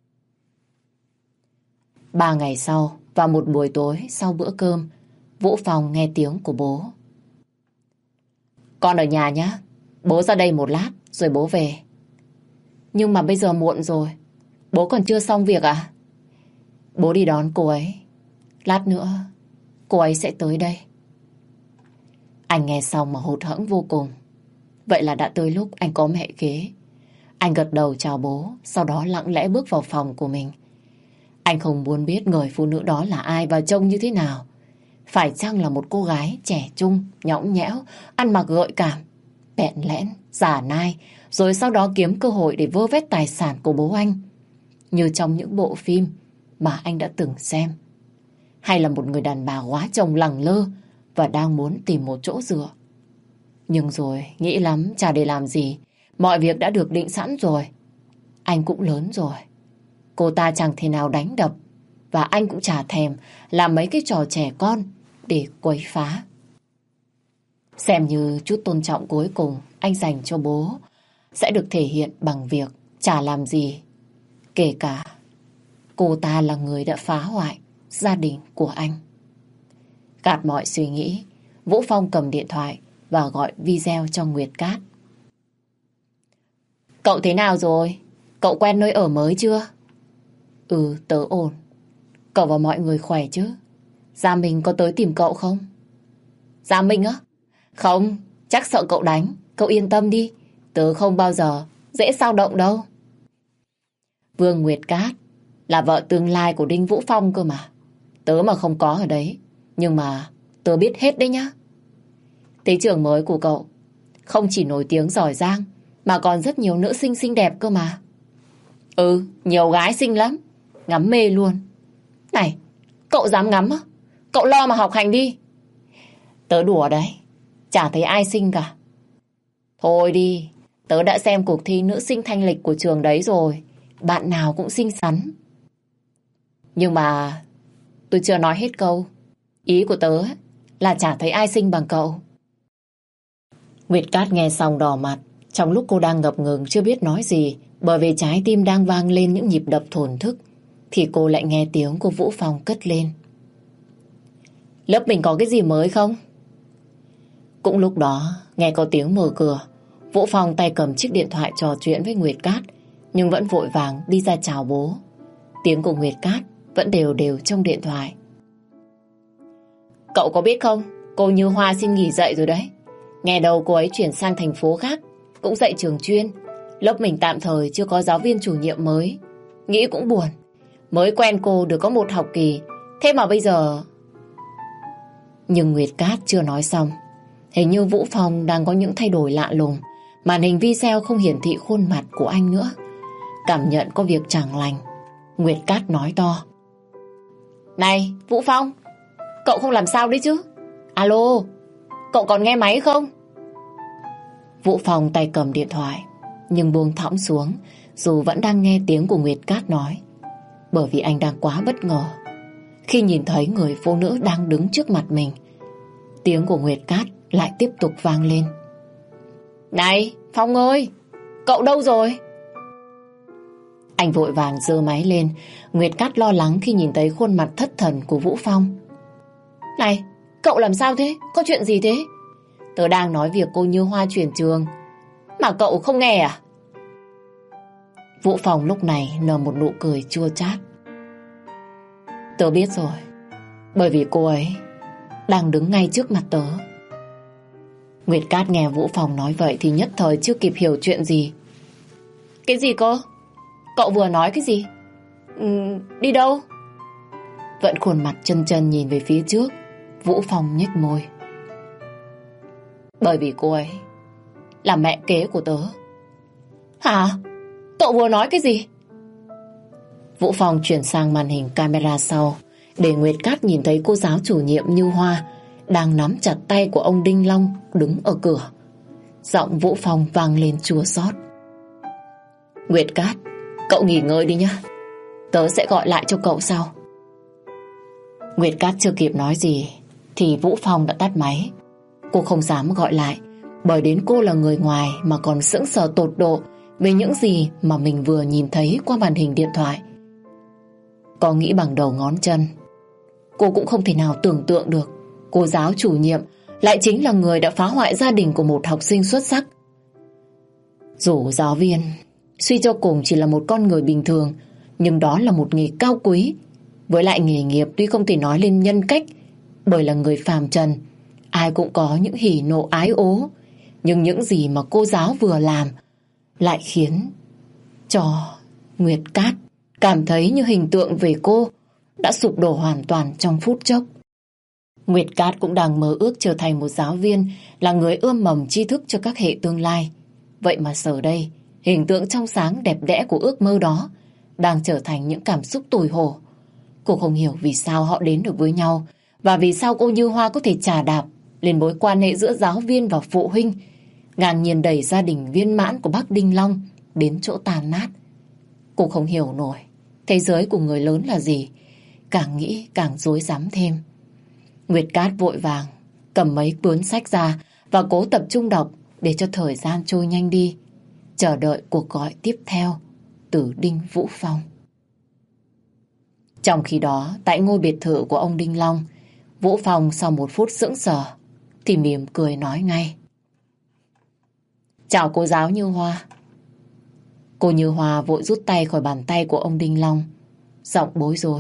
3 ngày sau, vào một buổi tối sau bữa cơm, Vũ Phong nghe tiếng của bố. Con ở nhà nhé, bố ra đây một lát rồi bố về. Nhưng mà bây giờ muộn rồi, bố còn chưa xong việc à? Bố đi đón cô ấy, lát nữa cô ấy sẽ tới đây. Anh nghe xong mà hụt hẫng vô cùng. Vậy là đã tới lúc anh có mẹ kế. Anh gật đầu chào bố, sau đó lặng lẽ bước vào phòng của mình. Anh không muốn biết người phụ nữ đó là ai và trông như thế nào. Phải chăng là một cô gái trẻ trung, nhõng nhẽo, ăn mặc gợi cảm, bẽn lẽn, giả nai, rồi sau đó kiếm cơ hội để vơ vét tài sản của bố anh, như trong những bộ phim mà anh đã từng xem. Hay là một người đàn bà quá chồng lẳng lơ và đang muốn tìm một chỗ dựa. Nhưng rồi, nghĩ lắm, chả để làm gì. Mọi việc đã được định sẵn rồi. Anh cũng lớn rồi. Cô ta chẳng thể nào đánh đập, và anh cũng chả thèm làm mấy cái trò trẻ con để quấy phá. Xem như chút tôn trọng cuối cùng anh dành cho bố sẽ được thể hiện bằng việc chả làm gì. Kể cả cô ta là người đã phá hoại gia đình của anh. Gạt mọi suy nghĩ, Vũ Phong cầm điện thoại và gọi video cho Nguyệt Cát. Cậu thế nào rồi? Cậu quen nơi ở mới chưa? Ừ, tớ ổn. Cậu và mọi người khỏe chứ? Gia Minh có tới tìm cậu không? Gia Minh á? Không, chắc sợ cậu đánh. Cậu yên tâm đi, tớ không bao giờ dễ xao động đâu. Vương Nguyệt Cát là vợ tương lai của Đinh Vũ Phong cơ mà. Tớ mà không có ở đấy, nhưng mà tớ biết hết đấy nhá. Thế trường mới của cậu không chỉ nổi tiếng giỏi giang mà còn rất nhiều nữ sinh xinh đẹp cơ mà. Ừ, nhiều gái xinh lắm, ngắm mê luôn. Này, cậu dám ngắm á? Cậu lo mà học hành đi. Tớ đùa đấy, chả thấy ai xinh cả. Thôi đi, tớ đã xem cuộc thi nữ sinh thanh lịch của trường đấy rồi. Bạn nào cũng xinh xắn. Nhưng mà tôi chưa nói hết câu. Ý của tớ là chả thấy ai xinh bằng cậu. Nguyệt Cát nghe xong đỏ mặt. Trong lúc cô đang ngập ngừng chưa biết nói gì, bởi vì trái tim đang vang lên những nhịp đập thổn thức, thì cô lại nghe tiếng của Vũ Phong cất lên. Lớp mình có cái gì mới không? Cũng lúc đó nghe có tiếng mở cửa. Vũ Phong tay cầm chiếc điện thoại trò chuyện với Nguyệt Cát, nhưng vẫn vội vàng đi ra chào bố. Tiếng của Nguyệt Cát vẫn đều đều trong điện thoại. Cậu có biết không, cô Như Hoa xin nghỉ dạy rồi đấy. Nghe đầu cô ấy chuyển sang thành phố khác, cũng dạy trường chuyên. Lớp mình tạm thời chưa có giáo viên chủ nhiệm mới. Nghĩ cũng buồn. Mới quen cô được có một học kỳ, thế mà bây giờ... Nhưng Nguyệt Cát chưa nói xong. Hình như Vũ Phong đang có những thay đổi lạ lùng. Màn hình video không hiển thị khuôn mặt của anh nữa. Cảm nhận có việc chẳng lành, Nguyệt Cát nói to. Này, Vũ Phong, cậu không làm sao đấy chứ? Alo, cậu còn nghe máy không? Vũ Phong tay cầm điện thoại, nhưng buông thõng xuống, dù vẫn đang nghe tiếng của Nguyệt Cát nói. Bởi vì anh đang quá bất ngờ khi nhìn thấy người phụ nữ đang đứng trước mặt mình. Tiếng của Nguyệt Cát lại tiếp tục vang lên. Này, Phong ơi, cậu đâu rồi? Anh vội vàng giơ máy lên. Nguyệt Cát lo lắng khi nhìn thấy khuôn mặt thất thần của Vũ Phong. Này, cậu làm sao thế? Có chuyện gì thế? Tớ đang nói việc cô Như Hoa chuyển trường, mà cậu không nghe à? Vũ Phong lúc này nở một nụ cười chua chát. Tớ biết rồi, bởi vì cô ấy đang đứng ngay trước mặt tớ. Nguyệt Cát nghe Vũ Phong nói vậy thì nhất thời chưa kịp hiểu chuyện gì. Cái gì cơ? Cậu vừa nói cái gì? Đi đâu? Vẫn khuôn mặt chân chân nhìn về phía trước, Vũ Phong nhếch môi. Bởi vì cô ấy là mẹ kế của tớ. Hả? Cậu vừa nói cái gì? Vũ Phong chuyển sang màn hình camera sau để Nguyệt Cát nhìn thấy cô giáo chủ nhiệm Như Hoa đang nắm chặt tay của ông Đinh Long đứng ở cửa. Giọng Vũ Phong vang lên chua xót. Nguyệt Cát, cậu nghỉ ngơi đi nhé. Tớ sẽ gọi lại cho cậu sau. Nguyệt Cát chưa kịp nói gì thì Vũ Phong đã tắt máy. Cô không dám gọi lại, bởi đến cô là người ngoài mà còn sững sờ tột độ về những gì mà mình vừa nhìn thấy qua màn hình điện thoại. Có nghĩ bằng đầu ngón chân, cô cũng không thể nào tưởng tượng được cô giáo chủ nhiệm lại chính là người đã phá hoại gia đình của một học sinh xuất sắc. Dù giáo viên suy cho cùng chỉ là một con người bình thường, nhưng đó là một nghề cao quý. Với lại nghề nghiệp tuy không thể nói lên nhân cách, bởi là người phàm trần, ai cũng có những hỉ nộ ái ố. Nhưng những gì mà cô giáo vừa làm lại khiến cho Nguyệt Cát cảm thấy như hình tượng về cô đã sụp đổ hoàn toàn trong phút chốc. Nguyệt Cát cũng đang mơ ước trở thành một giáo viên, là người ươm mầm tri thức cho các hệ tương lai. Vậy mà giờ đây, hình tượng trong sáng đẹp đẽ của ước mơ đó đang trở thành những cảm xúc tủi hổ. Cô không hiểu vì sao họ đến được với nhau, và vì sao cô Như Hoa có thể chà đạp lên mối quan hệ giữa giáo viên và phụ huynh, ngang nhiên đẩy gia đình viên mãn của bác Đinh Long đến chỗ tàn nát. Cô không hiểu nổi thế giới của người lớn là gì, càng nghĩ càng rối rắm thêm. Nguyệt Cát vội vàng cầm mấy cuốn sách ra và cố tập trung đọc để cho thời gian trôi nhanh đi, chờ đợi cuộc gọi tiếp theo từ Đinh Vũ Phong. Trong khi đó, tại ngôi biệt thự của ông Đinh Long, Vũ Phong sau một phút sững sờ thì mỉm cười nói ngay. Chào cô giáo Như Hoa. Cô Như Hoa vội rút tay khỏi bàn tay của ông Đinh Long, giọng bối rối.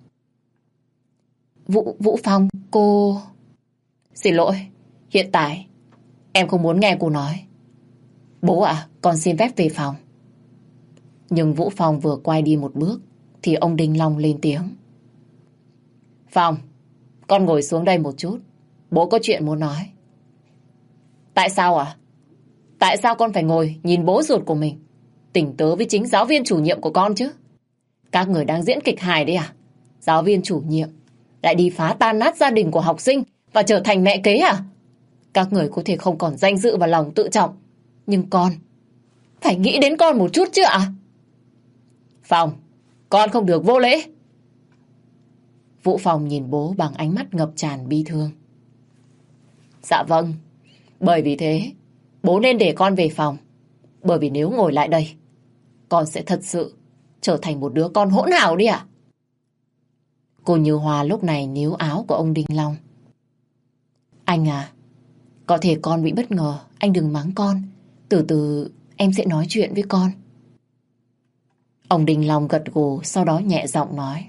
Vũ Phong, cô... Xin lỗi, hiện tại em không muốn nghe cô nói. Bố ạ, con xin phép về phòng. Nhưng Vũ Phong vừa quay đi một bước thì ông Đinh Long lên tiếng. Phong, con ngồi xuống đây một chút. Bố có chuyện muốn nói. Tại sao ạ? Tại sao con phải ngồi nhìn bố ruột của mình tình tứ với chính giáo viên chủ nhiệm của con chứ? Các người đang diễn kịch hài đấy à? Giáo viên chủ nhiệm lại đi phá tan nát gia đình của học sinh và trở thành mẹ kế à? Các người có thể không còn danh dự và lòng tự trọng, nhưng con phải nghĩ đến con một chút chứ ạ? Phong, con không được vô lễ. Vũ Phong nhìn bố bằng ánh mắt ngập tràn bi thương. Dạ vâng, bởi vì thế bố nên để con về phòng. Bởi vì nếu ngồi lại đây, con sẽ thật sự trở thành một đứa con hỗn hào đi ạ. Cô Như Hoa lúc này níu áo của ông Đinh Long. Anh à, có thể con bị bất ngờ, anh đừng mắng con. Từ từ em sẽ nói chuyện với con. Ông Đinh Long gật gù, sau đó nhẹ giọng nói.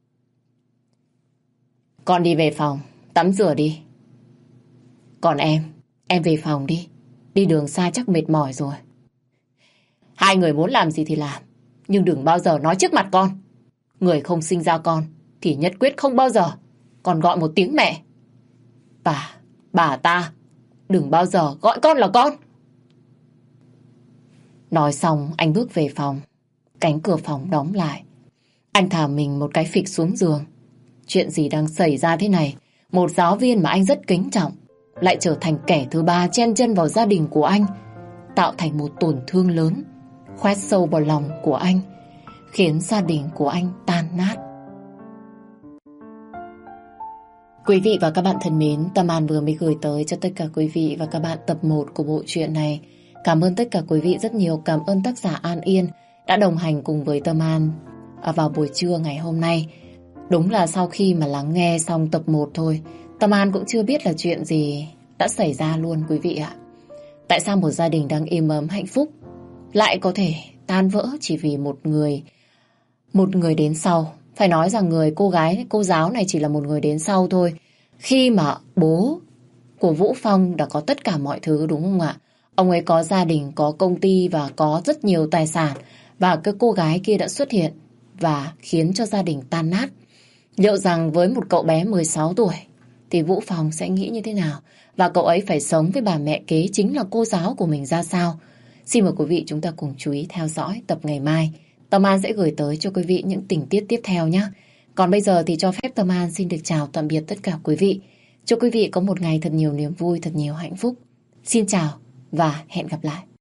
Con đi về phòng, tắm rửa đi. Còn em về phòng đi. Đi đường xa chắc mệt mỏi rồi. Hai người muốn làm gì thì làm, nhưng đừng bao giờ nói trước mặt con. Người không sinh ra con thì nhất quyết không bao giờ còn gọi một tiếng mẹ. Bà ta đừng bao giờ gọi con là con. Nói xong anh bước về phòng. Cánh cửa phòng đóng lại. Anh thả mình một cái phịch xuống giường. Chuyện gì đang xảy ra thế này? Một giáo viên mà anh rất kính trọng lại trở thành kẻ thứ ba chen chân vào gia đình của anh, tạo thành một tổn thương lớn khoét sâu vào lòng của anh, khiến gia đình của anh tan nát. Quý vị và các bạn thân mến, Tâm An vừa mới gửi tới cho tất cả quý vị và các bạn tập 1 của bộ truyện này. Cảm ơn tất cả quý vị rất nhiều. Cảm ơn tác giả An Yên đã đồng hành cùng với Tâm An vào buổi trưa ngày hôm nay. Đúng là sau khi mà lắng nghe xong tập 1 thôi, Tâm An cũng chưa biết là chuyện gì đã xảy ra luôn quý vị ạ. Tại sao một gia đình đang êm ấm hạnh phúc lại có thể tan vỡ chỉ vì một người đến sau. Phải nói rằng cô giáo này chỉ là một người đến sau thôi. Khi mà bố của Vũ Phong đã có tất cả mọi thứ, đúng không ạ? Ông ấy có gia đình, có công ty và có rất nhiều tài sản. Và cái cô gái kia đã xuất hiện và khiến cho gia đình tan nát. Liệu rằng với một cậu bé 16 tuổi thì Vũ Phong sẽ nghĩ như thế nào? Và cậu ấy phải sống với bà mẹ kế chính là cô giáo của mình ra sao? Xin mời quý vị chúng ta cùng chú ý theo dõi tập ngày mai. Tâm An sẽ gửi tới cho quý vị những tình tiết tiếp theo nhé. Còn bây giờ thì cho phép Tâm An xin được chào tạm biệt tất cả quý vị. Chúc quý vị có một ngày thật nhiều niềm vui, thật nhiều hạnh phúc. Xin chào và hẹn gặp lại.